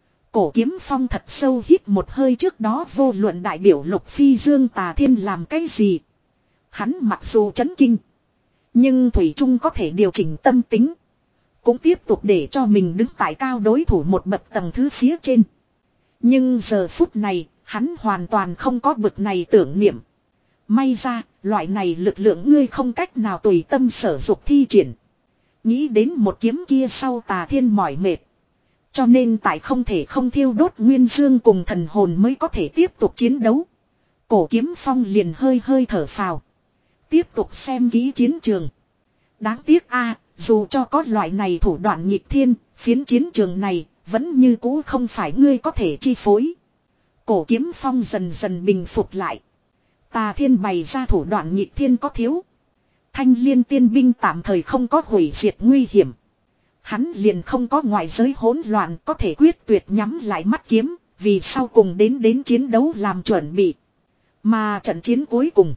Cổ Kiếm Phong thật sâu hít một hơi. Trước đó vô luận đại biểu Lục Phi Dương Tà Thiên làm cái gì, hắn mặc dù chấn kinh, nhưng thủy chung có thể điều chỉnh tâm tính. Cũng tiếp tục để cho mình đứng tại cao đối thủ một bậc tầng thứ phía trên. Nhưng giờ phút này, hắn hoàn toàn không có bực này tưởng niệm. May ra, loại này lực lượng ngươi không cách nào tùy tâm sở dục thi triển. Nghĩ đến một kiếm kia sau, Tà Thiên mỏi mệt. Cho nên tại không thể không thiêu đốt nguyên dương cùng thần hồn mới có thể tiếp tục chiến đấu. Cổ Kiếm Phong liền hơi hơi thở phào. Tiếp tục xem kỹ chiến trường. Đáng tiếc a, dù cho có loại này thủ đoạn nghịch thiên, phiến chiến trường này vẫn như cũ không phải ngươi có thể chi phối. Cổ Kiếm Phong dần dần bình phục lại. Tà Thiên bày ra thủ đoạn nghịch thiên có thiếu. Thanh Liên tiên binh tạm thời không có hủy diệt nguy hiểm. Hắn liền không có ngoại giới hỗn loạn có thể quyết tuyệt nhắm lại mắt kiếm, vì sau cùng đến đến chiến đấu làm chuẩn bị. Mà trận chiến cuối cùng,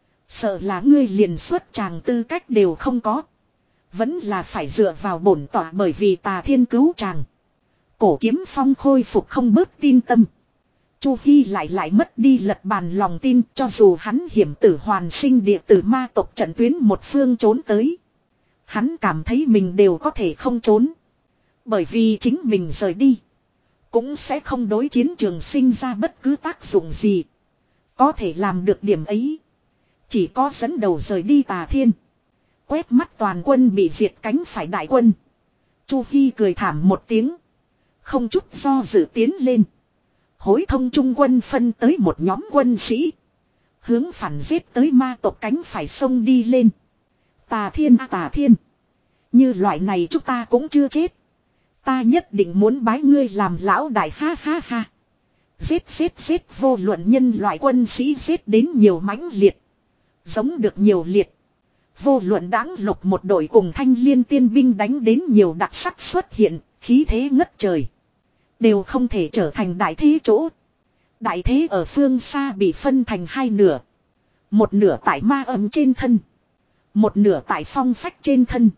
sợ là ngươi liền xuất tràng tư cách đều không có. Vẫn là phải dựa vào bổn tọa, bởi vì Tà Thiên cứu chàng. Cổ Kiếm Phong khôi phục không bớt tin tâm. Chu Hy lại lại mất đi lật bàn lòng tin, cho dù hắn hiểm tử hoàn sinh địa tử ma tộc trận tuyến một phương trốn tới. Hắn cảm thấy mình đều có thể không trốn. Bởi vì chính mình rời đi, cũng sẽ không đối chiến trường sinh ra bất cứ tác dụng gì. Có thể làm được điểm ấy, chỉ có dẫn đầu rời đi Tà Thiên. Quét mắt toàn quân bị diệt cánh phải đại quân, Chu Hy cười thảm một tiếng, không chút do dự tiến lên. Hối thông trung quân phân tới một nhóm quân sĩ, hướng phản giết tới ma tộc cánh phải sông đi lên. Tà Thiên à Tà Thiên. Như loại này chúng ta cũng chưa chết. Ta nhất định muốn bái ngươi làm lão đại ha ha ha. Giết giết giết vô luận nhân loại quân sĩ giết đến nhiều mãnh liệt. Giống được nhiều liệt. Vô luận đáng lục một đội cùng thanh liên tiên binh đánh đến nhiều đặc sắc xuất hiện, khí thế ngất trời. Đều không thể trở thành đại thế chỗ. Đại thế ở phương xa bị phân thành hai nửa. Một nửa tại ma âm trên thân. Một nửa tại phong phách trên thân.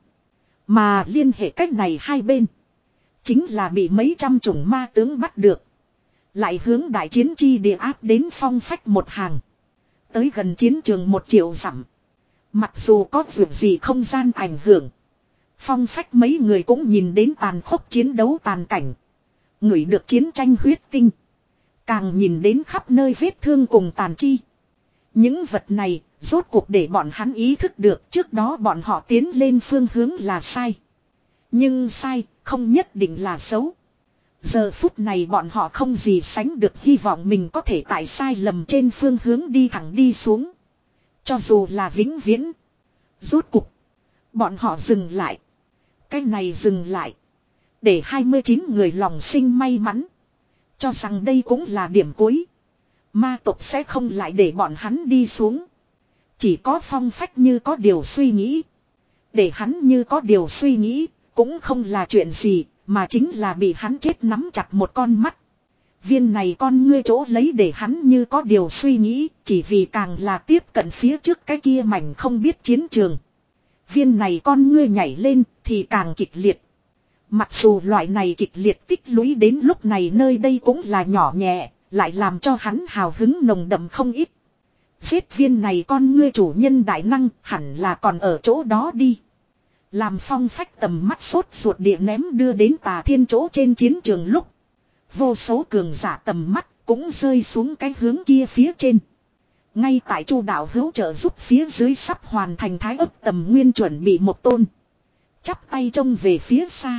Mà liên hệ cách này hai bên. Chính là bị mấy trăm chủng ma tướng bắt được. Lại hướng đại chiến chi địa áp đến phong phách một hàng. Tới gần chiến trường một triệu dặm. Mặc dù có việc gì không gian ảnh hưởng. Phong phách mấy người cũng nhìn đến tàn khốc chiến đấu tàn cảnh. Ngửi được chiến tranh huyết tinh. Càng nhìn đến khắp nơi vết thương cùng tàn chi. Những vật này rốt cuộc để bọn hắn ý thức được trước đó bọn họ tiến lên phương hướng là sai. Nhưng sai không nhất định là xấu. Giờ phút này bọn họ không gì sánh được hy vọng mình có thể tại sai lầm trên phương hướng đi thẳng đi xuống. Cho dù là vĩnh viễn. Rốt cuộc. Bọn họ dừng lại. Cái này dừng lại. Để hai mươi chín người lòng sinh may mắn. Cho rằng đây cũng là điểm cuối. Ma tộc sẽ không lại để bọn hắn đi xuống. Chỉ có phong phách như có điều suy nghĩ. Để hắn như có điều suy nghĩ. Cũng không là chuyện gì. Mà chính là bị hắn chết nắm chặt một con mắt. Viên này con ngươi chỗ lấy để hắn như có điều suy nghĩ. Chỉ vì càng là tiếp cận phía trước cái kia mảnh không biết chiến trường. Viên này con ngươi nhảy lên thì càng kịch liệt. Mặc dù loại này kịch liệt tích lũy đến lúc này nơi đây cũng là nhỏ nhẹ. Lại làm cho hắn hào hứng nồng đậm không ít. Giết viên này con ngươi chủ nhân đại năng hẳn là còn ở chỗ đó đi. Làm phong phách tầm mắt sốt ruột địa ném đưa đến Tà Thiên chỗ trên chiến trường lúc. Vô số cường giả tầm mắt cũng rơi xuống cái hướng kia phía trên. Ngay tại Chu đạo hữu trợ giúp phía dưới sắp hoàn thành thái ấp tầm nguyên chuẩn bị một tôn. Chắp tay trông về phía xa.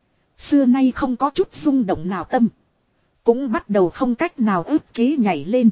Xưa nay không có chút rung động nào tâm. Cũng bắt đầu không cách nào ức chế nhảy lên.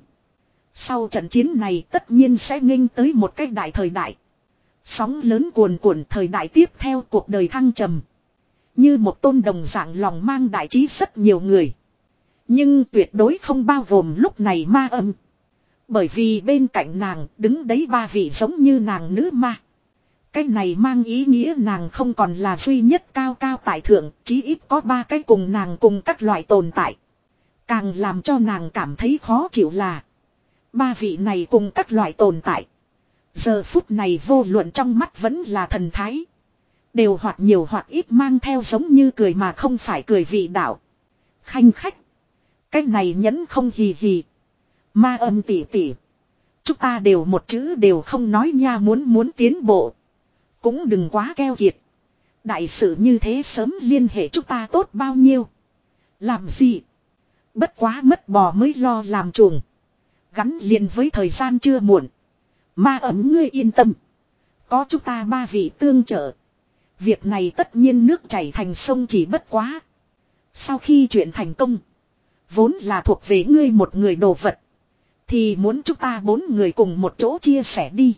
Sau trận chiến này tất nhiên sẽ nghênh tới một cái đại thời đại. Sóng lớn cuồn cuộn thời đại tiếp theo cuộc đời thăng trầm. Như một tôn đồng dạng lòng mang đại trí rất nhiều người. Nhưng tuyệt đối không bao gồm lúc này ma âm. Bởi vì bên cạnh nàng đứng đấy ba vị giống như nàng nữ ma. Cái này mang ý nghĩa nàng không còn là duy nhất cao cao tại thượng. Chí ít có ba cái cùng nàng cùng các loại tồn tại. Càng làm cho nàng cảm thấy khó chịu là ba vị này cùng các loại tồn tại. Giờ phút này vô luận trong mắt vẫn là thần thái. Đều hoặc nhiều hoặc ít mang theo giống như cười mà không phải cười vị đạo. Khanh khách. Cái này nhẫn không hì hì. Ma âm tỉ tỉ. Chúng ta đều một chữ đều không nói nha muốn muốn tiến bộ. Cũng đừng quá keo kiệt. Đại sự như thế sớm liên hệ chúng ta tốt bao nhiêu. Làm gì? Bất quá mất bò mới lo làm chuồng. Gắn liền với thời gian chưa muộn. Ma ấm ngươi yên tâm. Có chúng ta ba vị tương trợ. Việc này tất nhiên nước chảy thành sông chỉ bất quá. Sau khi chuyện thành công. Vốn là thuộc về ngươi một người đồ vật. Thì muốn chúng ta bốn người cùng một chỗ chia sẻ đi.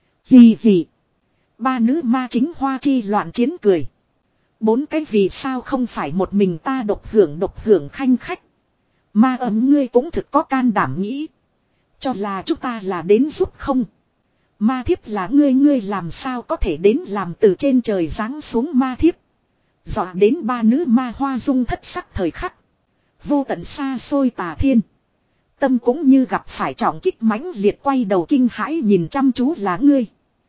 Hì hì. Ba nữ ma chính hoa chi loạn chiến cười. Bốn cái vì sao không phải một mình ta độc hưởng độc hưởng khanh khách. Ma ấm ngươi cũng thực có can đảm nghĩ. Cho là chúng ta là đến giúp không. Ma thiếp là ngươi ngươi làm sao có thể đến làm từ trên trời giáng xuống ma thiếp. Dọa đến ba nữ ma hoa dung thất sắc thời khắc. Vô tận xa xôi Tà Thiên. Tâm cũng như gặp phải trọng kích mãnh liệt quay đầu kinh hãi nhìn chăm chú là ngươi.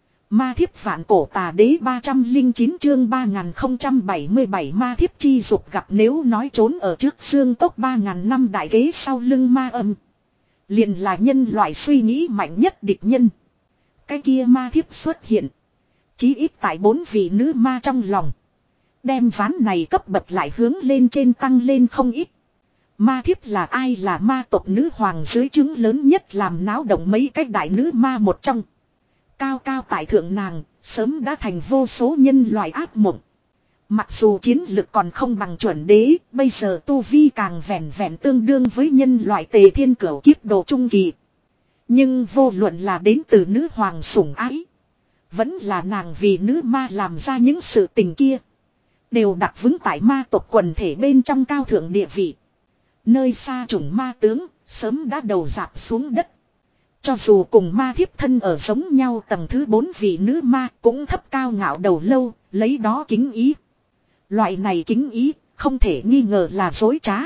Ma thiếp vạn cổ tà đế ba trăm lẻ chín chương ba nghìn không trăm bảy mươi bảy ma thiếp chi dục gặp nếu nói trốn ở trước xương tốc ba nghìn năm đại ghế sau lưng ma âm. Liền là nhân loại suy nghĩ mạnh nhất địch nhân. Cái kia ma thiếp xuất hiện. Chí ít tại bốn vị nữ ma trong lòng. Đem ván này cấp bậc lại hướng lên trên tăng lên không ít. Ma thiếp là ai là ma tộc nữ hoàng dưới trướng lớn nhất làm náo động mấy cái đại nữ ma một trong. Cao cao tại thượng nàng, sớm đã thành vô số nhân loại ác mộng. Mặc dù chiến lực còn không bằng chuẩn đế, bây giờ tu vi càng vẹn vẹn tương đương với nhân loại tề thiên cửu kiếp độ trung kỳ. Nhưng vô luận là đến từ nữ hoàng sủng ái, Vẫn là nàng vì nữ ma làm ra những sự tình kia. Đều đặt vững tại ma tộc quần thể bên trong cao thượng địa vị. Nơi xa chủng ma tướng, sớm đã đầu dạp xuống đất. Cho dù cùng ma thiếp thân ở giống nhau tầng thứ bốn vị nữ ma cũng thấp cao ngạo đầu lâu, lấy đó kính ý. Loại này kính ý, không thể nghi ngờ là dối trá.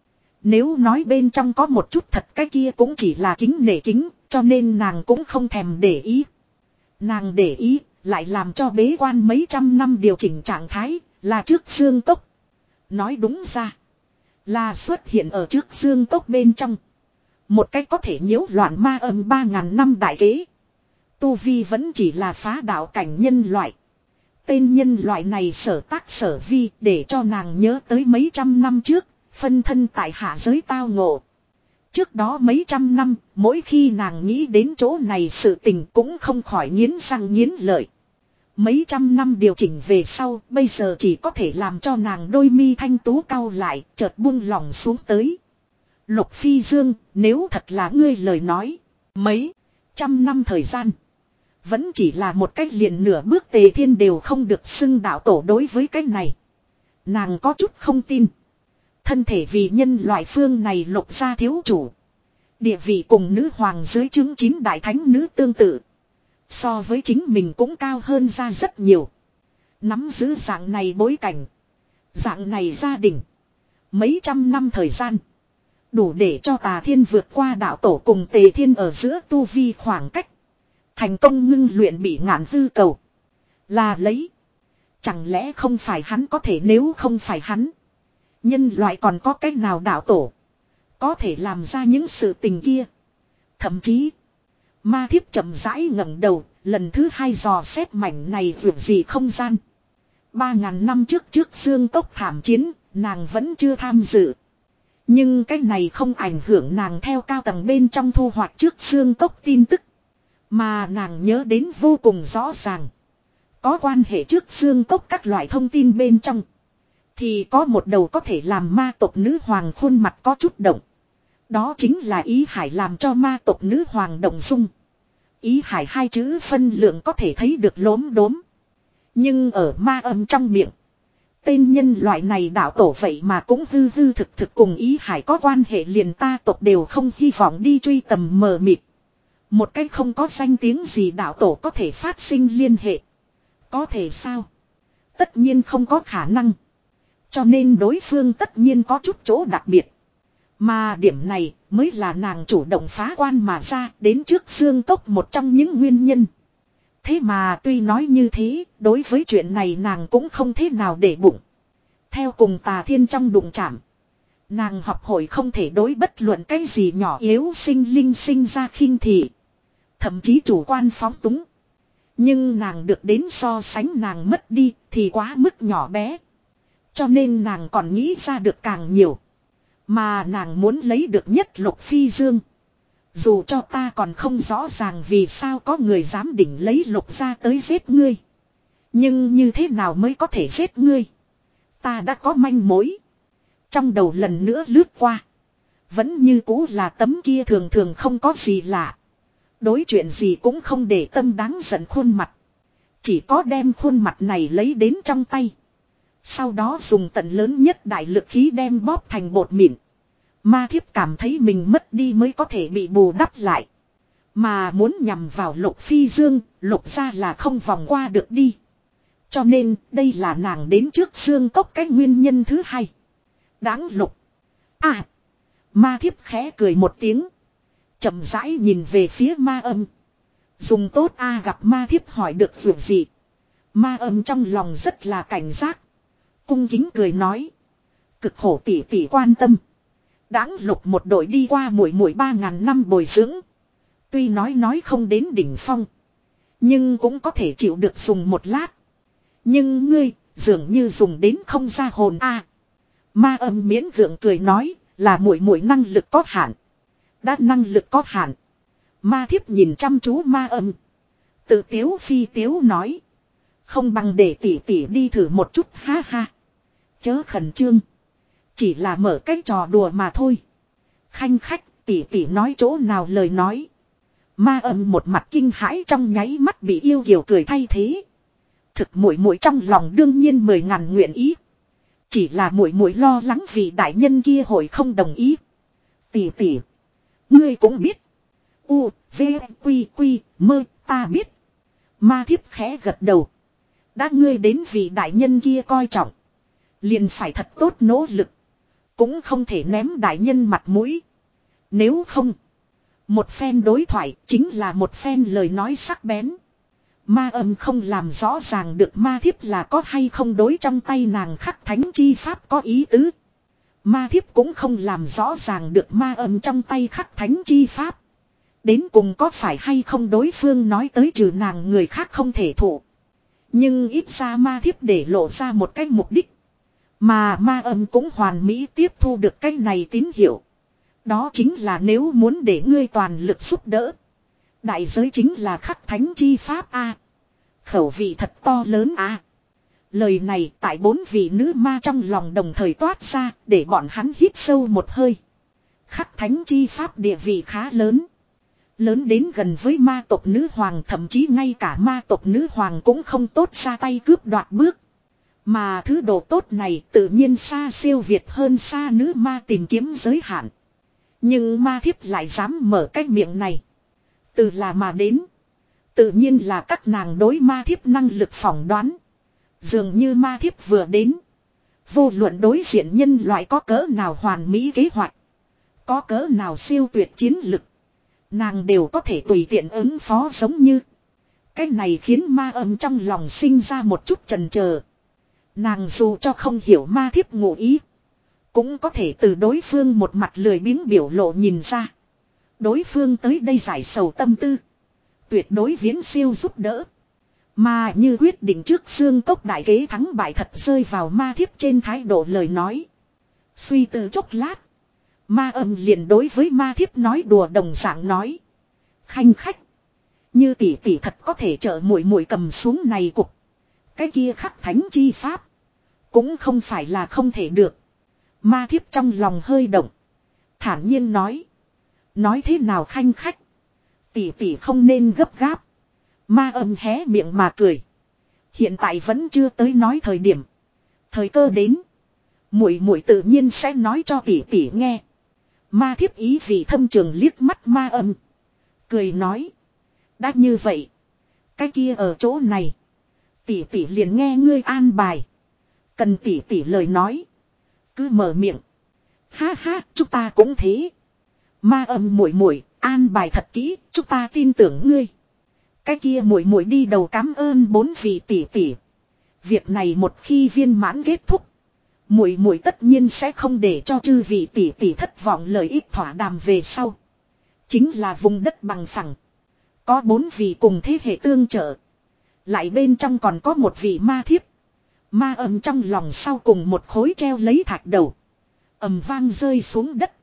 Nếu nói bên trong có một chút thật, cái kia cũng chỉ là kính nể kính, cho nên nàng cũng không thèm để ý. Nàng để ý, lại làm cho bế quan mấy trăm năm điều chỉnh trạng thái, là trước xương cốc. Nói đúng ra, là xuất hiện ở trước xương cốc bên trong. Một cách có thể nhiễu loạn ma âm ba ngàn năm đại kế. Tu Vi vẫn chỉ là phá đạo cảnh nhân loại. Tên nhân loại này sở tác sở vi để cho nàng nhớ tới mấy trăm năm trước, phân thân tại hạ giới tao ngộ. Trước đó mấy trăm năm, mỗi khi nàng nghĩ đến chỗ này sự tình cũng không khỏi nghiến răng nghiến lợi. Mấy trăm năm điều chỉnh về sau, bây giờ chỉ có thể làm cho nàng đôi mi thanh tú cau lại, chợt buông lỏng xuống tới. Lục Phi Dương, nếu thật là ngươi lời nói, mấy trăm năm thời gian, vẫn chỉ là một cách liền nửa bước Tề Thiên đều không được xưng đạo tổ. Đối với cái này, nàng có chút không tin. Thân thể vì nhân loại phương này Lục gia thiếu chủ, địa vị cùng nữ hoàng dưới chứng chín đại thánh nữ tương tự, so với chính mình cũng cao hơn ra rất nhiều. Nắm giữ dạng này bối cảnh, dạng này gia đình, mấy trăm năm thời gian, đủ để cho Tà Thiên vượt qua đạo tổ cùng Tề Thiên ở giữa tu vi khoảng cách, thành công ngưng luyện bị ngạn hư cầu. Là lấy, chẳng lẽ không phải hắn có thể, nếu không phải hắn, nhân loại còn có cách nào đạo tổ có thể làm ra những sự tình kia. Thậm chí, ma thiếp chậm rãi ngẩng đầu, lần thứ hai dò xét mảnh này vượt gì không gian. Ba ngàn năm trước trước xương cốc thảm chiến, nàng vẫn chưa tham dự. Nhưng cái này không ảnh hưởng nàng theo cao tầng bên trong thu hoạch trước xương cốc tin tức. Mà nàng nhớ đến vô cùng rõ ràng. Có quan hệ trước xương cốc các loại thông tin bên trong. Thì có một đầu có thể làm ma tộc nữ hoàng khuôn mặt có chút động. Đó chính là Ý Hải làm cho ma tộc nữ hoàng động dung. Ý Hải hai chữ phân lượng có thể thấy được lốm đốm. Nhưng ở ma âm trong miệng, tên nhân loại này đạo tổ vậy mà cũng hư hư thực thực cùng Ý Hải có quan hệ, liền ta tộc đều không hy vọng đi truy tầm mờ mịt. Một cách không có danh tiếng gì đạo tổ có thể phát sinh liên hệ. Có thể sao? Tất nhiên không có khả năng. Cho nên đối phương tất nhiên có chút chỗ đặc biệt. Mà điểm này mới là nàng chủ động phá quan mà ra, đến trước xương cốc một trong những nguyên nhân. Thế mà tuy nói như thế, đối với chuyện này nàng cũng không thế nào để bụng. Theo cùng Tà Thiên trong đụng chạm, nàng học hội không thể đối bất luận cái gì nhỏ yếu sinh linh sinh ra khinh thị, thậm chí chủ quan phóng túng. Nhưng nàng được đến so sánh nàng mất đi thì quá mức nhỏ bé. Cho nên nàng còn nghĩ ra được càng nhiều. Mà nàng muốn lấy được nhất Lục Phi Dương. Dù cho ta còn không rõ ràng vì sao có người dám đỉnh lấy Lục ra tới giết ngươi. Nhưng như thế nào mới có thể giết ngươi? Ta đã có manh mối. Trong đầu lần nữa lướt qua. Vẫn như cũ là tấm kia thường thường không có gì lạ. Đối chuyện gì cũng không để tâm đáng giận khuôn mặt. Chỉ có đem khuôn mặt này lấy đến trong tay. Sau đó dùng tận lớn nhất đại lực khí đem bóp thành bột mịn. Ma thiếp cảm thấy mình mất đi mới có thể bị bù đắp lại. Mà muốn nhằm vào Lục Phi Dương, Lục ra là không vòng qua được đi. Cho nên đây là nàng đến trước xương cốc cái nguyên nhân thứ hai. Đáng Lục. À. Ma thiếp khẽ cười một tiếng. Chậm rãi nhìn về phía ma âm. Dùng tốt a gặp ma thiếp hỏi được việc gì. Ma âm trong lòng rất là cảnh giác. Cung kính cười nói. Cực khổ tỉ tỉ quan tâm. Đáng Lục một đội đi qua mỗi mỗi ba ngàn năm bồi dưỡng. Tuy nói nói không đến đỉnh phong. Nhưng cũng có thể chịu được dùng một lát. Nhưng ngươi dường như dùng đến không ra hồn a. Ma âm miễn gượng cười nói là mỗi mỗi năng lực có hạn. Đã năng lực có hạn. Ma thiếp nhìn chăm chú ma âm. Tự tiếu phi tiếu nói. Không bằng để tỷ tỷ đi thử một chút ha ha. Chớ khẩn trương. Chỉ là mở cái trò đùa mà thôi. Khanh khách tỷ tỷ nói chỗ nào lời nói. Ma âm một mặt kinh hãi trong nháy mắt bị yêu kiều cười thay thế. Thực muội muội trong lòng đương nhiên mười ngàn nguyện ý. Chỉ là muội muội lo lắng vì đại nhân kia hội không đồng ý. Tỷ tỷ, ngươi cũng biết. U, V, Quy, Quy, mơ, ta biết. Ma thiếp khẽ gật đầu. Đã ngươi đến vì đại nhân kia coi trọng. Liền phải thật tốt nỗ lực. Cũng không thể ném đại nhân mặt mũi. Nếu không, một phen đối thoại chính là một phen lời nói sắc bén. Ma âm không làm rõ ràng được ma thiếp là có hay không đối trong tay nàng khắc thánh chi pháp có ý tứ. Ma thiếp cũng không làm rõ ràng được ma âm trong tay khắc thánh chi pháp. Đến cùng có phải hay không đối phương nói tới trừ nàng người khác không thể thụ. Nhưng ít ra ma thiếp để lộ ra một cái mục đích. Mà ma âm cũng hoàn mỹ tiếp thu được cái này tín hiệu. Đó chính là nếu muốn để ngươi toàn lực giúp đỡ. Đại giới chính là khắc thánh chi pháp a. Khẩu vị thật to lớn a. Lời này tại bốn vị nữ ma trong lòng đồng thời toát ra để bọn hắn hít sâu một hơi. Khắc thánh chi pháp địa vị khá lớn. Lớn đến gần với ma tộc nữ hoàng, thậm chí ngay cả ma tộc nữ hoàng cũng không tốt ra tay cướp đoạt bước. Mà thứ đồ tốt này tự nhiên xa siêu việt hơn xa nữ ma tìm kiếm giới hạn. Nhưng ma thiếp lại dám mở cái miệng này. Từ là mà đến. Tự nhiên là các nàng đối ma thiếp năng lực phỏng đoán. Dường như ma thiếp vừa đến. Vô luận đối diện nhân loại có cỡ nào hoàn mỹ kế hoạch. Có cỡ nào siêu tuyệt chiến lực. Nàng đều có thể tùy tiện ứng phó giống như. Cái này khiến ma âm trong lòng sinh ra một chút chần chờ. Nàng dù cho không hiểu ma thiếp ngụ ý. Cũng có thể từ đối phương một mặt lười biếng biểu lộ nhìn ra. Đối phương tới đây giải sầu tâm tư. Tuyệt đối viễn siêu giúp đỡ. Mà như quyết định trước xương cốc đại kế thắng bại thật rơi vào ma thiếp trên thái độ lời nói. Suy tư chốc lát. Ma âm liền đối với ma thiếp nói đùa đồng dạng nói. Khanh khách. Như tỷ tỷ thật có thể trợ muội muội cầm xuống này cục. Cái kia khắc thánh chi pháp. Cũng không phải là không thể được. Ma thiếp trong lòng hơi động. Thản nhiên nói. Nói thế nào khanh khách. Tỷ tỷ không nên gấp gáp. Ma âm hé miệng mà cười. Hiện tại vẫn chưa tới nói thời điểm. Thời cơ đến. Muội muội tự nhiên sẽ nói cho tỷ tỷ nghe. Ma thiếp ý vị thâm trường liếc mắt ma âm. Cười nói. Đã như vậy. Cái kia ở chỗ này. Tỷ tỷ liền nghe ngươi an bài. Cần tỷ tỷ lời nói. Cứ mở miệng. Ha ha, chúng ta cũng thế. Ma âm muội muội, an bài thật kỹ, chúng ta tin tưởng ngươi. Cái kia muội muội đi đầu cảm ơn bốn vị tỷ tỷ. Việc này một khi viên mãn kết thúc, muội muội tất nhiên sẽ không để cho chư vị tỷ tỷ thất vọng. Lời ít thỏa đàm về sau, chính là vùng đất bằng phẳng. Có bốn vị cùng thế hệ tương trợ. Lại bên trong còn có một vị ma thiếp. Ma âm trong lòng sau cùng một khối treo lấy thạch đầu. Ầm vang rơi xuống đất.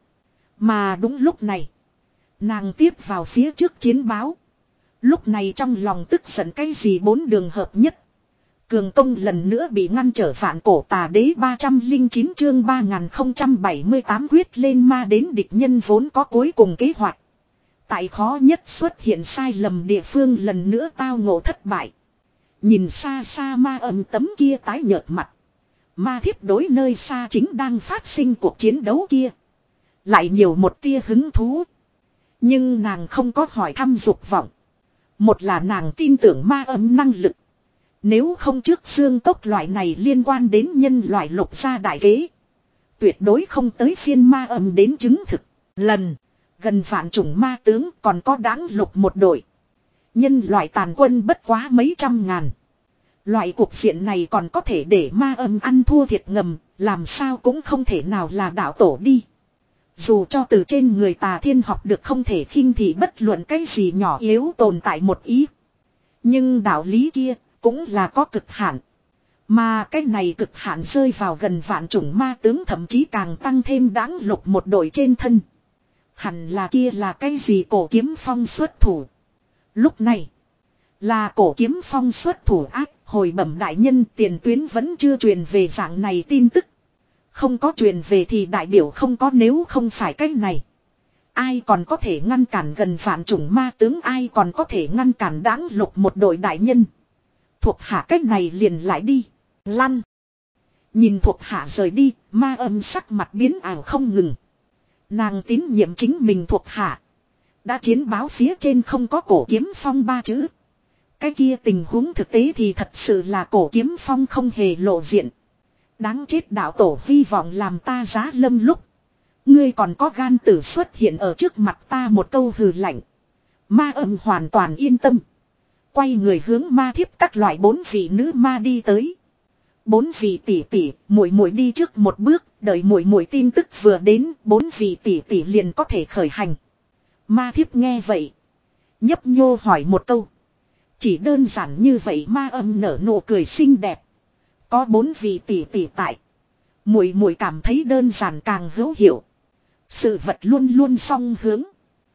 Mà đúng lúc này, nàng tiếp vào phía trước chiến báo. Lúc này trong lòng tức giận cái gì bốn đường hợp nhất. Cường công lần nữa bị ngăn trở vạn cổ tà đế ba trăm lẻ chín chương ba nghìn không trăm bảy mươi tám quyết lên ma đến địch nhân vốn có cuối cùng kế hoạch. Tại khó nhất xuất hiện sai lầm địa phương lần nữa tao ngộ thất bại. Nhìn xa xa ma âm tấm kia tái nhợt mặt. Ma thiếp đối nơi xa chính đang phát sinh cuộc chiến đấu kia. Lại nhiều một tia hứng thú. Nhưng nàng không có hỏi thăm dục vọng. Một là nàng tin tưởng ma âm năng lực. Nếu không trước xương cốc loại này liên quan đến nhân loại lục gia đại kế. Tuyệt đối không tới phiên ma âm đến chứng thực. Lần, gần vạn chủng ma tướng còn có đáng lục một đội. Nhân loại tàn quân bất quá mấy trăm ngàn. Loại cuộc diện này còn có thể để ma âm ăn thua thiệt ngầm, làm sao cũng không thể nào là đạo tổ đi. Dù cho từ trên người tà thiên học được không thể khinh thị bất luận cái gì nhỏ yếu tồn tại một ý. Nhưng đạo lý kia cũng là có cực hạn. Mà cái này cực hạn rơi vào gần vạn chủng ma tướng thậm chí càng tăng thêm đáng lục một đội trên thân. Hẳn là kia là cái gì cổ kiếm phong xuất thủ. Lúc này là cổ kiếm phong xuất thủ ác, hồi bẩm đại nhân tiền tuyến vẫn chưa truyền về dạng này tin tức. Không có truyền về thì đại biểu không có, nếu không phải cái này. Ai còn có thể ngăn cản gần vạn chủng ma tướng, ai còn có thể ngăn cản đáng lục một đội đại nhân. Thuộc hạ cách này liền lại đi. Lăn. Nhìn thuộc hạ rời đi, ma âm sắc mặt biến ảo không ngừng. Nàng tín nhiệm chính mình thuộc hạ. Đã chiến báo phía trên không có cổ kiếm phong ba chữ. Cái kia tình huống thực tế thì thật sự là cổ kiếm phong không hề lộ diện. Đáng chết đạo tổ, hy vọng làm ta giá lâm lúc. Ngươi còn có gan tử xuất hiện ở trước mặt ta một câu hừ lạnh. Ma âm hoàn toàn yên tâm. Quay người hướng ma thiếp các loại bốn vị nữ ma đi tới. Bốn vị tỷ tỷ, muội muội đi trước một bước, đợi muội muội tin tức vừa đến, bốn vị tỷ tỷ liền có thể khởi hành. Ma thiếp nghe vậy, nhấp nhô hỏi một câu. Chỉ đơn giản như vậy, ma âm nở nụ cười xinh đẹp. Có bốn vị tỷ tỷ tại, muội muội cảm thấy đơn giản càng hữu hiệu. Sự vật luôn luôn song hướng.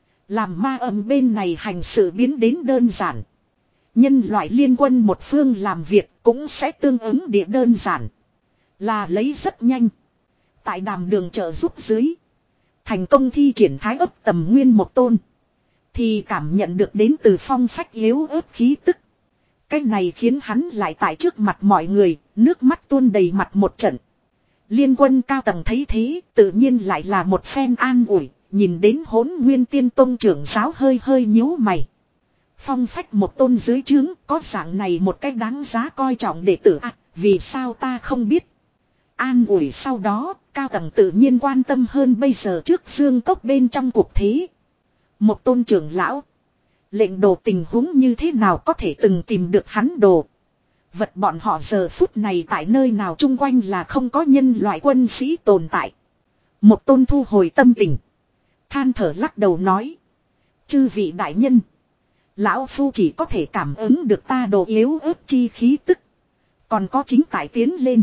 Làm ma âm bên này hành sự biến đến đơn giản. Nhân loại liên quân một phương làm việc cũng sẽ tương ứng địa đơn giản. Là lấy rất nhanh. Tại đàm đường trợ giúp dưới. Thành công thi triển thái ấp tầm nguyên một tôn. Thì cảm nhận được đến từ phong phách yếu ớt khí tức. Cái này khiến hắn lại tại trước mặt mọi người, nước mắt tuôn đầy mặt một trận. Liên quân cao tầng thấy thế, tự nhiên lại là một phen an ủi, nhìn đến Hỗn Nguyên Tiên Tông trưởng giáo hơi hơi nhíu mày. Phong phách một tôn dưới trướng, có dạng này một cách đáng giá coi trọng đệ tử à, vì sao ta không biết. An ủi sau đó, cao tầng tự nhiên quan tâm hơn bây giờ trước Dương Cốc bên trong cuộc thế. Một tôn trưởng lão, lệnh đồ tình huống như thế nào có thể từng tìm được hắn đồ. Vật bọn họ giờ phút này tại nơi nào chung quanh là không có nhân loại quân sĩ tồn tại. Một tôn thu hồi tâm tình. Than thở lắc đầu nói. Chư vị đại nhân. Lão Phu chỉ có thể cảm ứng được ta đồ yếu ớt chi khí tức. Còn có chính tại tiến lên.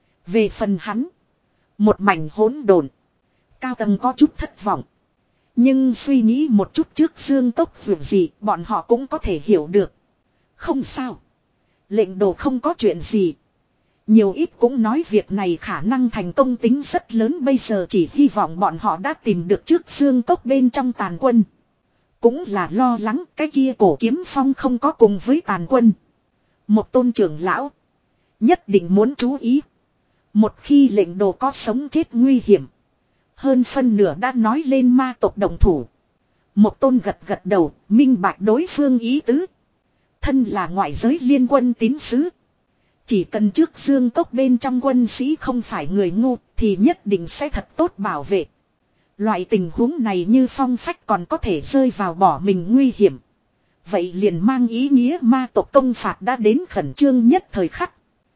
Về phần hắn. Một mảnh hỗn độn. Cao tầng có chút thất vọng. Nhưng suy nghĩ một chút trước Dương Cốc dù gì bọn họ cũng có thể hiểu được. Không sao. Lệnh đồ không có chuyện gì. Nhiều ít cũng nói việc này khả năng thành công tính rất lớn, bây giờ chỉ hy vọng bọn họ đã tìm được trước Dương Cốc bên trong tàn quân. Cũng là lo lắng cái kia cổ kiếm phong không có cùng với tàn quân. Một tôn trưởng lão. Nhất định muốn chú ý. Một khi lệnh đồ có sống chết nguy hiểm. Hơn phân nửa đã nói lên ma tộc đồng thủ. Một tôn gật gật đầu, minh bạch đối phương ý tứ. Thân là ngoại giới liên quân tín sứ. Chỉ cần trước Dương Cốc bên trong quân sĩ không phải người ngu thì nhất định sẽ thật tốt bảo vệ. Loại tình huống này như phong phách còn có thể rơi vào bỏ mình nguy hiểm. Vậy liền mang ý nghĩa ma tộc công phạt đã đến khẩn trương nhất thời khắc.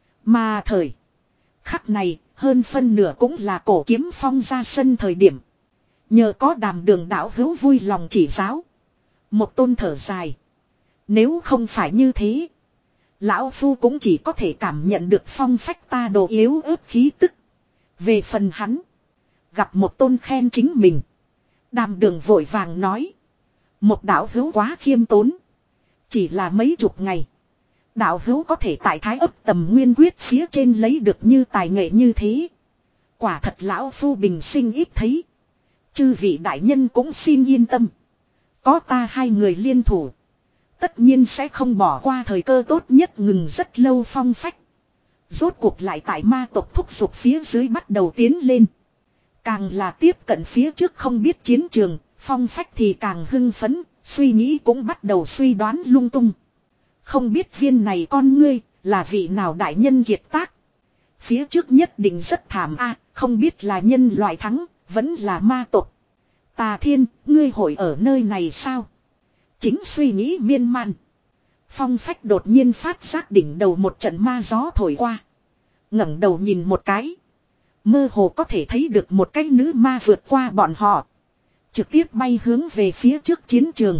Mà thời khắc này hơn phân nửa cũng là cổ kiếm phong ra sân thời điểm. Nhờ có đàm đường đạo hữu vui lòng chỉ giáo. Một tôn thở dài. Nếu không phải như thế. Lão Phu cũng chỉ có thể cảm nhận được phong phách ta đồ yếu ớt khí tức. Về phần hắn. Gặp một tôn khen chính mình. Đàm đường vội vàng nói. Một đạo hữu quá khiêm tốn. Chỉ là mấy chục ngày. Đạo hữu có thể tại thái ấp tầm nguyên quyết phía trên lấy được như tài nghệ như thế. Quả thật lão Phu bình sinh ít thấy. Chư vị đại nhân cũng xin yên tâm. Có ta hai người liên thủ. Tất nhiên sẽ không bỏ qua thời cơ tốt nhất ngừng rất lâu phong phách. Rốt cuộc lại tại ma tộc thúc giục phía dưới bắt đầu tiến lên. Càng là tiếp cận phía trước không biết chiến trường, phong phách thì càng hưng phấn, suy nghĩ cũng bắt đầu suy đoán lung tung. Không biết viên này con ngươi, là vị nào đại nhân kiệt tác. Phía trước nhất định rất thảm a, không biết là nhân loại thắng, vẫn là ma tộc. Tà Thiên, ngươi hội ở nơi này sao? Chính suy nghĩ miên man. Phong phách đột nhiên phát giác đỉnh đầu một trận ma gió thổi qua. ngẩng đầu nhìn một cái. Mơ hồ có thể thấy được một cái nữ ma vượt qua bọn họ. Trực tiếp bay hướng về phía trước chiến trường.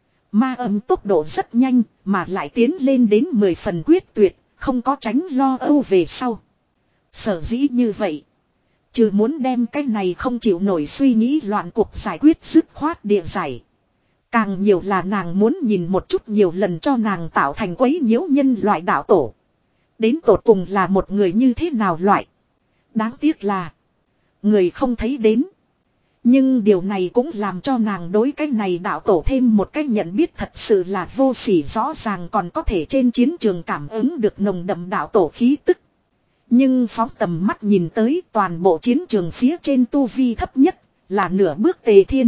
Ma âm tốc độ rất nhanh mà lại tiến lên đến mười phần quyết tuyệt. Không có tránh lo âu về sau. Sở dĩ như vậy. Trừ muốn đem cái này không chịu nổi suy nghĩ loạn cuộc giải quyết dứt khoát địa giải. Càng nhiều là nàng muốn nhìn một chút nhiều lần cho nàng tạo thành quấy nhiễu nhân loại đạo tổ. Đến tột cùng là một người như thế nào loại. Đáng tiếc là. Người không thấy đến. Nhưng điều này cũng làm cho nàng đối cái này đạo tổ thêm một cái nhận biết thật sự là vô sỉ, rõ ràng còn có thể trên chiến trường cảm ứng được nồng đậm đạo tổ khí tức. Nhưng phóng tầm mắt nhìn tới toàn bộ chiến trường phía trên tu vi thấp nhất là nửa bước Tề Thiên.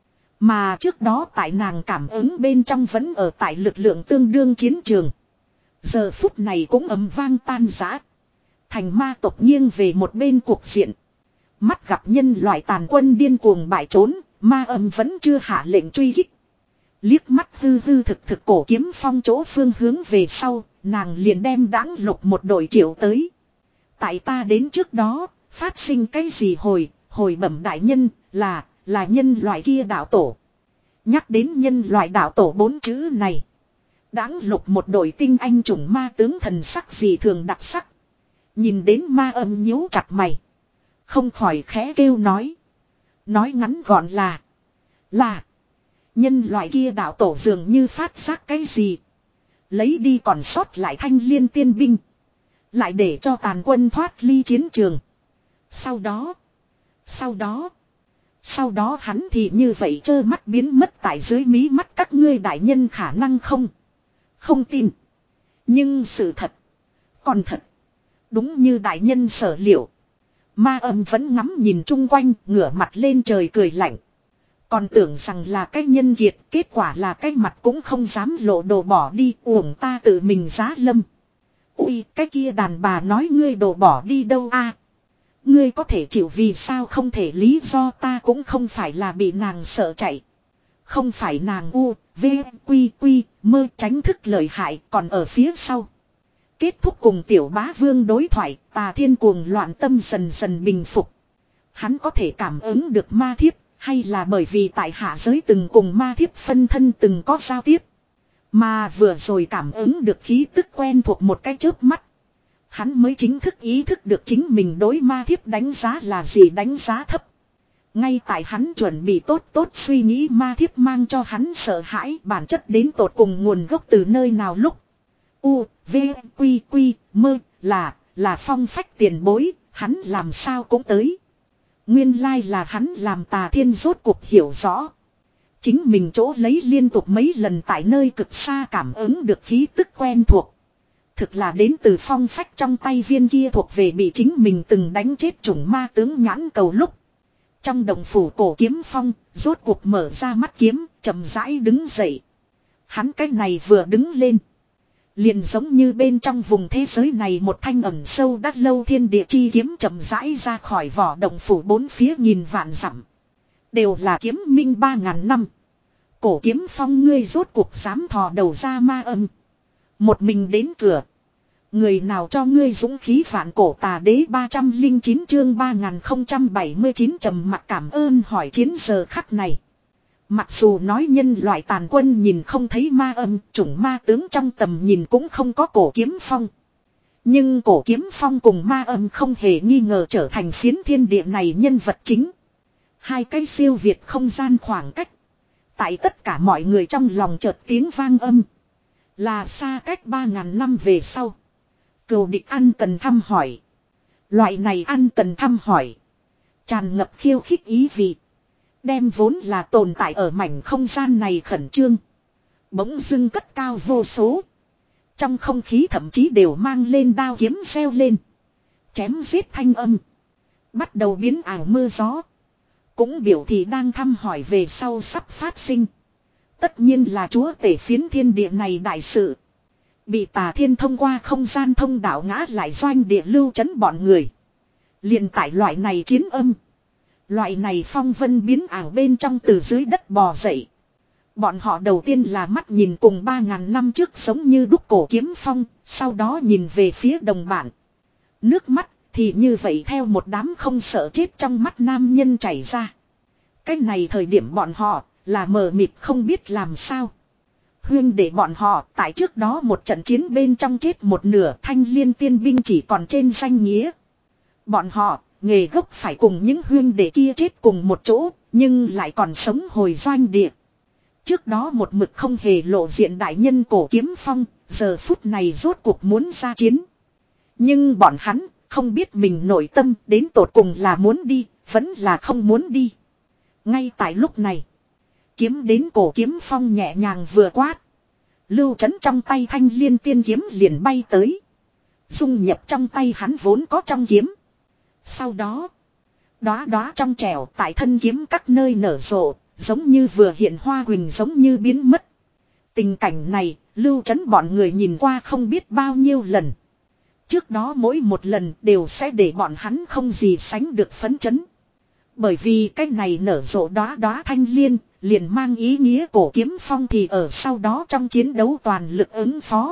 Mà trước đó tại nàng cảm ứng bên trong vẫn ở tại lực lượng tương đương chiến trường. Giờ phút này cũng ầm vang tan rã. Thành ma tộc nghiêng về một bên cuộc diện. Mắt gặp nhân loại tàn quân điên cuồng bại trốn, ma âm vẫn chưa hạ lệnh truy kích. Liếc mắt hư hư thực thực cổ kiếm phong chỗ phương hướng về sau, nàng liền đem đãng lục một đội triệu tới. Tại ta đến trước đó, phát sinh cái gì hồi, hồi bẩm đại nhân, là, là nhân loại kia đạo tổ. Nhắc đến nhân loại đạo tổ bốn chữ này. Đãng lục một đội tinh anh chủng ma tướng thần sắc gì thường đặc sắc. Nhìn đến ma âm nhíu chặt mày. Không khỏi khẽ kêu nói. Nói ngắn gọn là. Là. Nhân loại kia đạo tổ dường như phát giác cái gì. Lấy đi còn sót lại thanh liên tiên binh. Lại để cho tàn quân thoát ly chiến trường. Sau đó. Sau đó. Sau đó hắn thì như vậy trơ mắt biến mất tại dưới mí mắt các ngươi đại nhân khả năng không. Không tin. Nhưng sự thật. Còn thật. Đúng như đại nhân sở liệu. Ma âm vẫn ngắm nhìn chung quanh, ngửa mặt lên trời cười lạnh. Còn tưởng rằng là cái nhân kiệt, kết quả là cái mặt cũng không dám lộ đồ bỏ đi, uổng ta tự mình giá lâm. Ui, cái kia đàn bà nói ngươi đồ bỏ đi đâu a? Ngươi có thể chịu vì sao không thể, lý do ta cũng không phải là bị nàng sợ chạy. Không phải nàng u, v, quy quy, mơ tránh thức lợi hại còn ở phía sau. Kết thúc cùng tiểu bá vương đối thoại, Tà Thiên cuồng loạn tâm dần dần bình phục. Hắn có thể cảm ứng được ma thiếp, hay là bởi vì tại hạ giới từng cùng ma thiếp phân thân từng có giao tiếp. Mà vừa rồi cảm ứng được khí tức quen thuộc một cái chớp mắt. Hắn mới chính thức ý thức được chính mình đối ma thiếp đánh giá là gì, đánh giá thấp. Ngay tại hắn chuẩn bị tốt tốt suy nghĩ ma thiếp mang cho hắn sợ hãi bản chất đến tột cùng nguồn gốc từ nơi nào lúc. U, V, Quy, Quy, mơ, là, là phong phách tiền bối, hắn làm sao cũng tới. Nguyên lai là hắn làm Tà Thiên rốt cuộc hiểu rõ. Chính mình chỗ lấy liên tục mấy lần tại nơi cực xa cảm ứng được khí tức quen thuộc. Thực là đến từ phong phách trong tay viên kia thuộc về bị chính mình từng đánh chết chủng ma tướng nhãn cầu lúc. Trong đồng phủ cổ kiếm phong, rốt cuộc mở ra mắt kiếm, chậm rãi đứng dậy. Hắn cách này vừa đứng lên. Liền giống như bên trong vùng thế giới này một thanh ẩn sâu đắt lâu thiên địa chi kiếm chậm rãi ra khỏi vỏ đồng phủ bốn phía nghìn vạn dặm. Đều là kiếm minh ba ngàn năm. Cổ kiếm phong ngươi rốt cuộc dám thò đầu ra ma âm. Một mình đến cửa. Người nào cho ngươi dũng khí vạn cổ tà đế ba trăm linh chín chương ba nghìn không trăm bảy mươi chín trầm mặc cảm ơn hỏi chiến giờ khắc này. Mặc dù nói nhân loại tàn quân nhìn không thấy ma âm, chủng ma tướng trong tầm nhìn cũng không có cổ kiếm phong. Nhưng cổ kiếm phong cùng ma âm không hề nghi ngờ trở thành phiến thiên địa này nhân vật chính. Hai cái siêu việt không gian khoảng cách. Tại tất cả mọi người trong lòng chợt tiếng vang âm. Là xa cách ba ngàn năm về sau. Cừu địch ăn cần thăm hỏi. Loại này ăn cần thăm hỏi. Tràn ngập khiêu khích ý vị. Đem vốn là tồn tại ở mảnh không gian này khẩn trương. Bỗng dưng cất cao vô số. Trong không khí thậm chí đều mang lên đao kiếm reo lên. Chém giết thanh âm. Bắt đầu biến ảo mưa gió. Cũng biểu thị đang thăm hỏi về sau sắp phát sinh. Tất nhiên là chúa tể phiến thiên địa này đại sự. Bị Tà Thiên thông qua không gian thông đạo ngã lại doanh địa lưu trấn bọn người. Liền tại loại này chiến âm. Loại này phong vân biến ảo bên trong từ dưới đất bò dậy. Bọn họ đầu tiên là mắt nhìn cùng ba ngàn năm trước sống như đúc cổ kiếm phong, sau đó nhìn về phía đồng bản. Nước mắt thì như vậy theo một đám không sợ chết trong mắt nam nhân chảy ra. Cái này thời điểm bọn họ là mờ mịt không biết làm sao. Huyên để bọn họ tại trước đó một trận chiến bên trong chết một nửa, thanh liên tiên binh chỉ còn trên danh nghĩa. Bọn họ nghề gốc phải cùng những huyên đệ kia chết cùng một chỗ, nhưng lại còn sống hồi doanh địa. Trước đó một mực không hề lộ diện đại nhân cổ kiếm phong, giờ phút này rốt cuộc muốn ra chiến. Nhưng bọn hắn không biết mình nội tâm đến tột cùng là muốn đi, vẫn là không muốn đi. Ngay tại lúc này. Kiếm đến cổ kiếm phong nhẹ nhàng vừa quát. Lưu Trấn trong tay thanh liên tiên kiếm liền bay tới. Dung nhập trong tay hắn vốn có trong kiếm. Sau đó. Đóa đóa trong trẻo tại thân kiếm các nơi nở rộ. Giống như vừa hiện hoa quỳnh giống như biến mất. Tình cảnh này Lưu Trấn bọn người nhìn qua không biết bao nhiêu lần. Trước đó mỗi một lần đều sẽ để bọn hắn không gì sánh được phấn chấn. Bởi vì cái này nở rộ đóa đóa thanh liên, liền mang ý nghĩa cổ kiếm phong thì ở sau đó trong chiến đấu toàn lực ứng phó.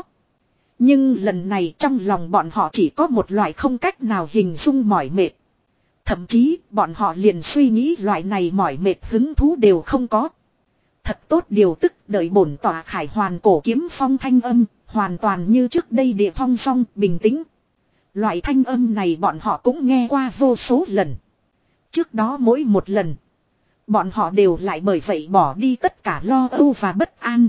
Nhưng lần này trong lòng bọn họ chỉ có một loại không cách nào hình dung mỏi mệt. Thậm chí bọn họ liền suy nghĩ loại này mỏi mệt hứng thú đều không có. Thật tốt điều tức đợi bổn tỏa khải hoàn cổ kiếm phong thanh âm, hoàn toàn như trước đây địa thong song bình tĩnh. Loại thanh âm này bọn họ cũng nghe qua vô số lần. Trước đó mỗi một lần, bọn họ đều lại bởi vậy bỏ đi tất cả lo âu và bất an.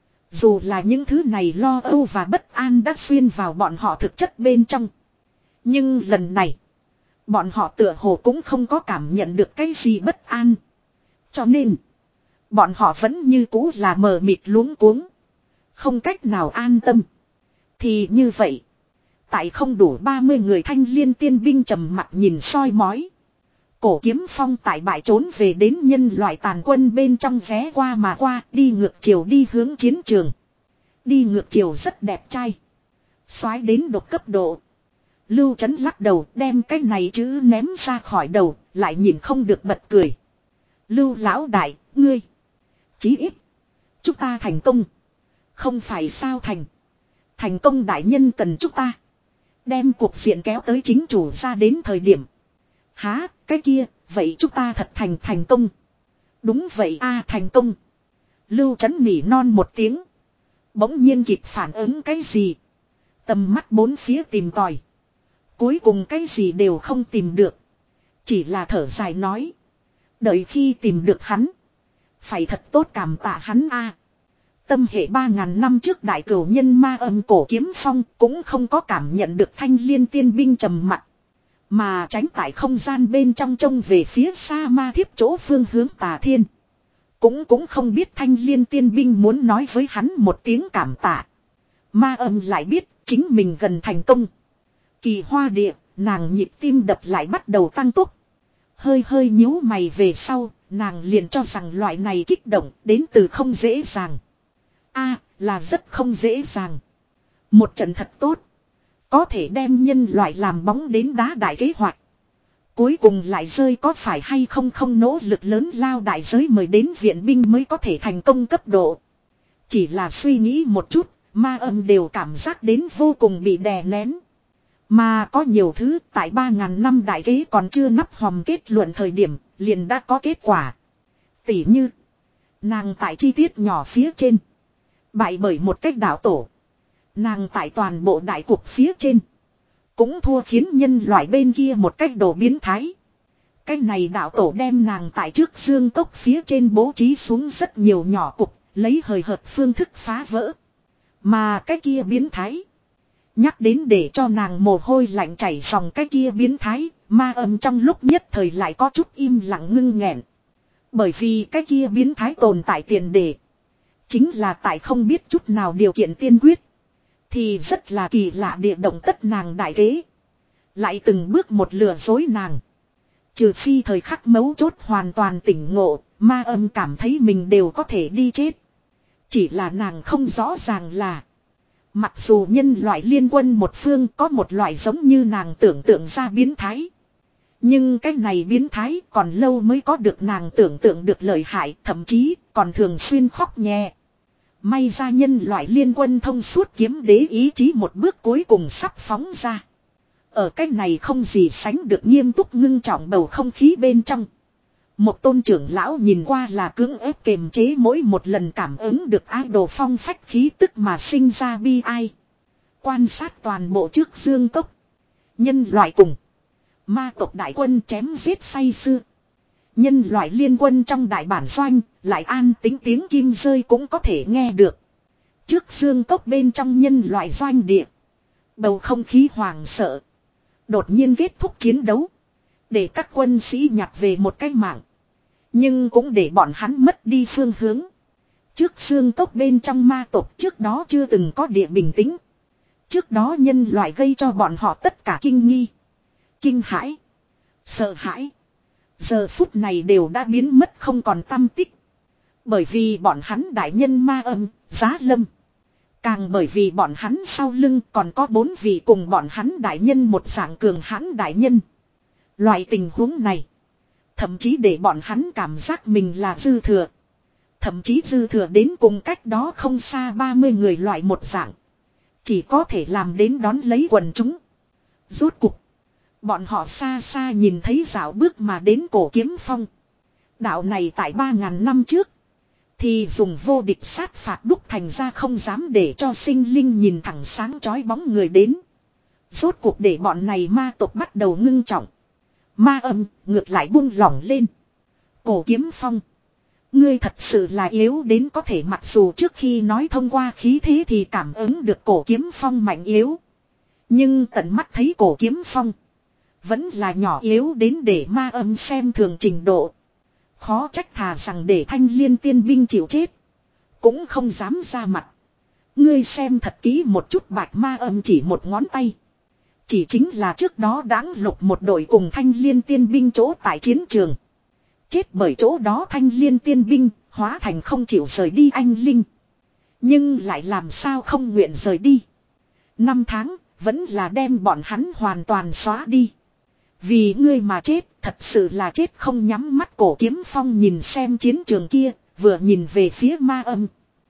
Dù là những thứ này lo âu và bất an đã xuyên vào bọn họ thực chất bên trong. Nhưng lần này, bọn họ tựa hồ cũng không có cảm nhận được cái gì bất an. Cho nên, bọn họ vẫn như cũ là mờ mịt luống cuống. Không cách nào an tâm. Thì như vậy, tại không đủ ba mươi người thanh liên tiên binh trầm mặt nhìn soi mói. Cổ kiếm phong tại bại trốn về đến nhân loại tàn quân bên trong ghé qua mà qua, đi ngược chiều đi hướng chiến trường. Đi ngược chiều rất đẹp trai. Xoái đến đột cấp độ. Lưu Trấn lắc đầu đem cái này chữ ném ra khỏi đầu, lại nhìn không được bật cười. Lưu lão đại, ngươi. Chí ít. Chúng ta thành công. Không phải sao thành. Thành công đại nhân cần chúng ta. Đem cuộc diện kéo tới chính chủ ra đến thời điểm. Há, cái kia, vậy chúng ta thật thành thành công. Đúng vậy a thành công. Lưu Trấn nỉ non một tiếng. Bỗng nhiên kịp phản ứng cái gì. Tầm mắt bốn phía tìm tòi. Cuối cùng cái gì đều không tìm được. Chỉ là thở dài nói. Đợi khi tìm được hắn. Phải thật tốt cảm tạ hắn a. Tâm hệ ba ngàn năm trước đại cửu nhân ma âm cổ kiếm phong cũng không có cảm nhận được thanh liên tiên binh trầm mặc. Mà tránh tại không gian bên trong trông về phía xa ma thiếp chỗ phương hướng tà thiên. Cũng cũng không biết thanh liên tiên binh muốn nói với hắn một tiếng cảm tạ. Ma âm lại biết chính mình gần thành công. Kỳ hoa địa, nàng nhịp tim đập lại bắt đầu tăng tốc. Hơi hơi nhíu mày về sau, nàng liền cho rằng loại này kích động đến từ không dễ dàng. A, là rất không dễ dàng. Một trận thật tốt. Có thể đem nhân loại làm bóng đến đá đại kế hoạch. Cuối cùng lại rơi có phải hay không không nỗ lực lớn lao đại giới mời đến viện binh mới có thể thành công cấp độ. Chỉ là suy nghĩ một chút, ma âm đều cảm giác đến vô cùng bị đè nén. Mà có nhiều thứ tại ba ngàn năm đại kế còn chưa nắp hòm kết luận thời điểm, liền đã có kết quả. Tỉ như, nàng tại chi tiết nhỏ phía trên. Bại bởi một cách đảo tổ. Nàng tại toàn bộ đại cuộc phía trên. Cũng thua khiến nhân loại bên kia một cách đồ biến thái. Cái này đạo tổ đem nàng tại trước dương cốc phía trên bố trí xuống rất nhiều nhỏ cục. Lấy hời hợt phương thức phá vỡ. Mà cái kia biến thái. Nhắc đến để cho nàng mồ hôi lạnh chảy dòng cái kia biến thái. Ma âm trong lúc nhất thời lại có chút im lặng ngưng nghẹn. Bởi vì cái kia biến thái tồn tại tiền đề. Chính là tại không biết chút nào điều kiện tiên quyết. Thì rất là kỳ lạ địa động tất nàng đại kế. Lại từng bước một lừa dối nàng. Trừ phi thời khắc mấu chốt hoàn toàn tỉnh ngộ, ma âm cảm thấy mình đều có thể đi chết. Chỉ là nàng không rõ ràng là. Mặc dù nhân loại liên quân một phương có một loại giống như nàng tưởng tượng ra biến thái. Nhưng cái này biến thái còn lâu mới có được nàng tưởng tượng được lợi hại, thậm chí còn thường xuyên khóc nhẹ. May ra nhân loại liên quân thông suốt kiếm đế ý chí một bước cuối cùng sắp phóng ra. Ở cái này không gì sánh được nghiêm túc ngưng trọng bầu không khí bên trong. Một tôn trưởng lão nhìn qua là cưỡng ép kềm chế mỗi một lần cảm ứng được idol phong phách khí tức mà sinh ra bi ai. Quan sát toàn bộ trước dương cốc. Nhân loại cùng. Ma tộc đại quân chém giết say sưa. Nhân loại liên quân trong đại bản doanh, lại an tính tiếng kim rơi cũng có thể nghe được. Trước dương cốc bên trong nhân loại doanh địa. Bầu không khí hoàng sợ. Đột nhiên kết thúc chiến đấu. Để các quân sĩ nhặt về một cái mạng. Nhưng cũng để bọn hắn mất đi phương hướng. Trước xương cốc bên trong ma tộc trước đó chưa từng có địa bình tĩnh. Trước đó nhân loại gây cho bọn họ tất cả kinh nghi, kinh hãi, sợ hãi. Giờ phút này đều đã biến mất không còn tăm tích. Bởi vì bọn hắn đại nhân ma âm, Giá Lâm. Càng bởi vì bọn hắn sau lưng còn có bốn vị cùng bọn hắn đại nhân một dạng cường hãn đại nhân. Loại tình huống này thậm chí để bọn hắn cảm giác mình là dư thừa. Thậm chí dư thừa đến cùng cách đó không xa ba mươi người loại một dạng. Chỉ có thể làm đến đón lấy quần chúng. Rốt cục. Bọn họ xa xa nhìn thấy dạo bước mà đến cổ kiếm phong. Đạo này tại ba ngàn năm trước. Thì dùng vô địch sát phạt đúc thành ra không dám để cho sinh linh nhìn thẳng sáng chói bóng người đến. Rốt cuộc để bọn này ma tộc bắt đầu ngưng trọng. Ma âm ngược lại buông lỏng lên. Cổ kiếm phong. Ngươi thật sự là yếu đến có thể, mặc dù trước khi nói thông qua khí thế thì cảm ứng được cổ kiếm phong mạnh yếu. Nhưng tận mắt thấy cổ kiếm phong. Vẫn là nhỏ yếu đến để ma âm xem thường trình độ. Khó trách thà rằng để Thanh Liên tiên binh chịu chết. Cũng không dám ra mặt. Ngươi xem thật kỹ một chút, bạch ma âm chỉ một ngón tay. Chỉ chính là trước đó đáng lục một đội cùng Thanh Liên tiên binh chỗ tại chiến trường. Chết bởi chỗ đó Thanh Liên tiên binh, hóa thành không chịu rời đi anh linh. Nhưng lại làm sao không nguyện rời đi. Năm tháng, vẫn là đem bọn hắn hoàn toàn xóa đi. Vì ngươi mà chết, thật sự là chết không nhắm mắt. Cổ kiếm phong nhìn xem chiến trường kia, vừa nhìn về phía ma âm.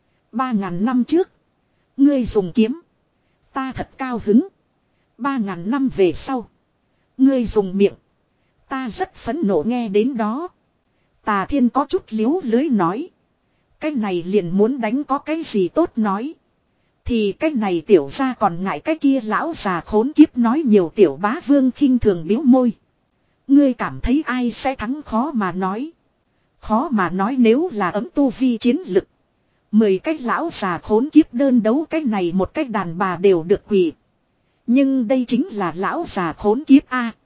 Ba ngàn năm trước, ngươi dùng kiếm. Ta thật cao hứng. Ba ngàn năm về sau, ngươi dùng miệng. Ta rất phẫn nộ nghe đến đó. Tà Thiên có chút liếu lưới nói. Cái này liền muốn đánh có cái gì tốt nói. Thì cái này tiểu ra còn ngại cái kia lão già khốn kiếp nói nhiều. Tiểu bá vương khinh thường biếu môi. Ngươi cảm thấy ai sẽ thắng khó mà nói. Khó mà nói, nếu là ấm tu vi chiến lực. Mười cái lão già khốn kiếp đơn đấu cái này một cái đàn bà đều được quỳ. Nhưng đây chính là lão già khốn kiếp a.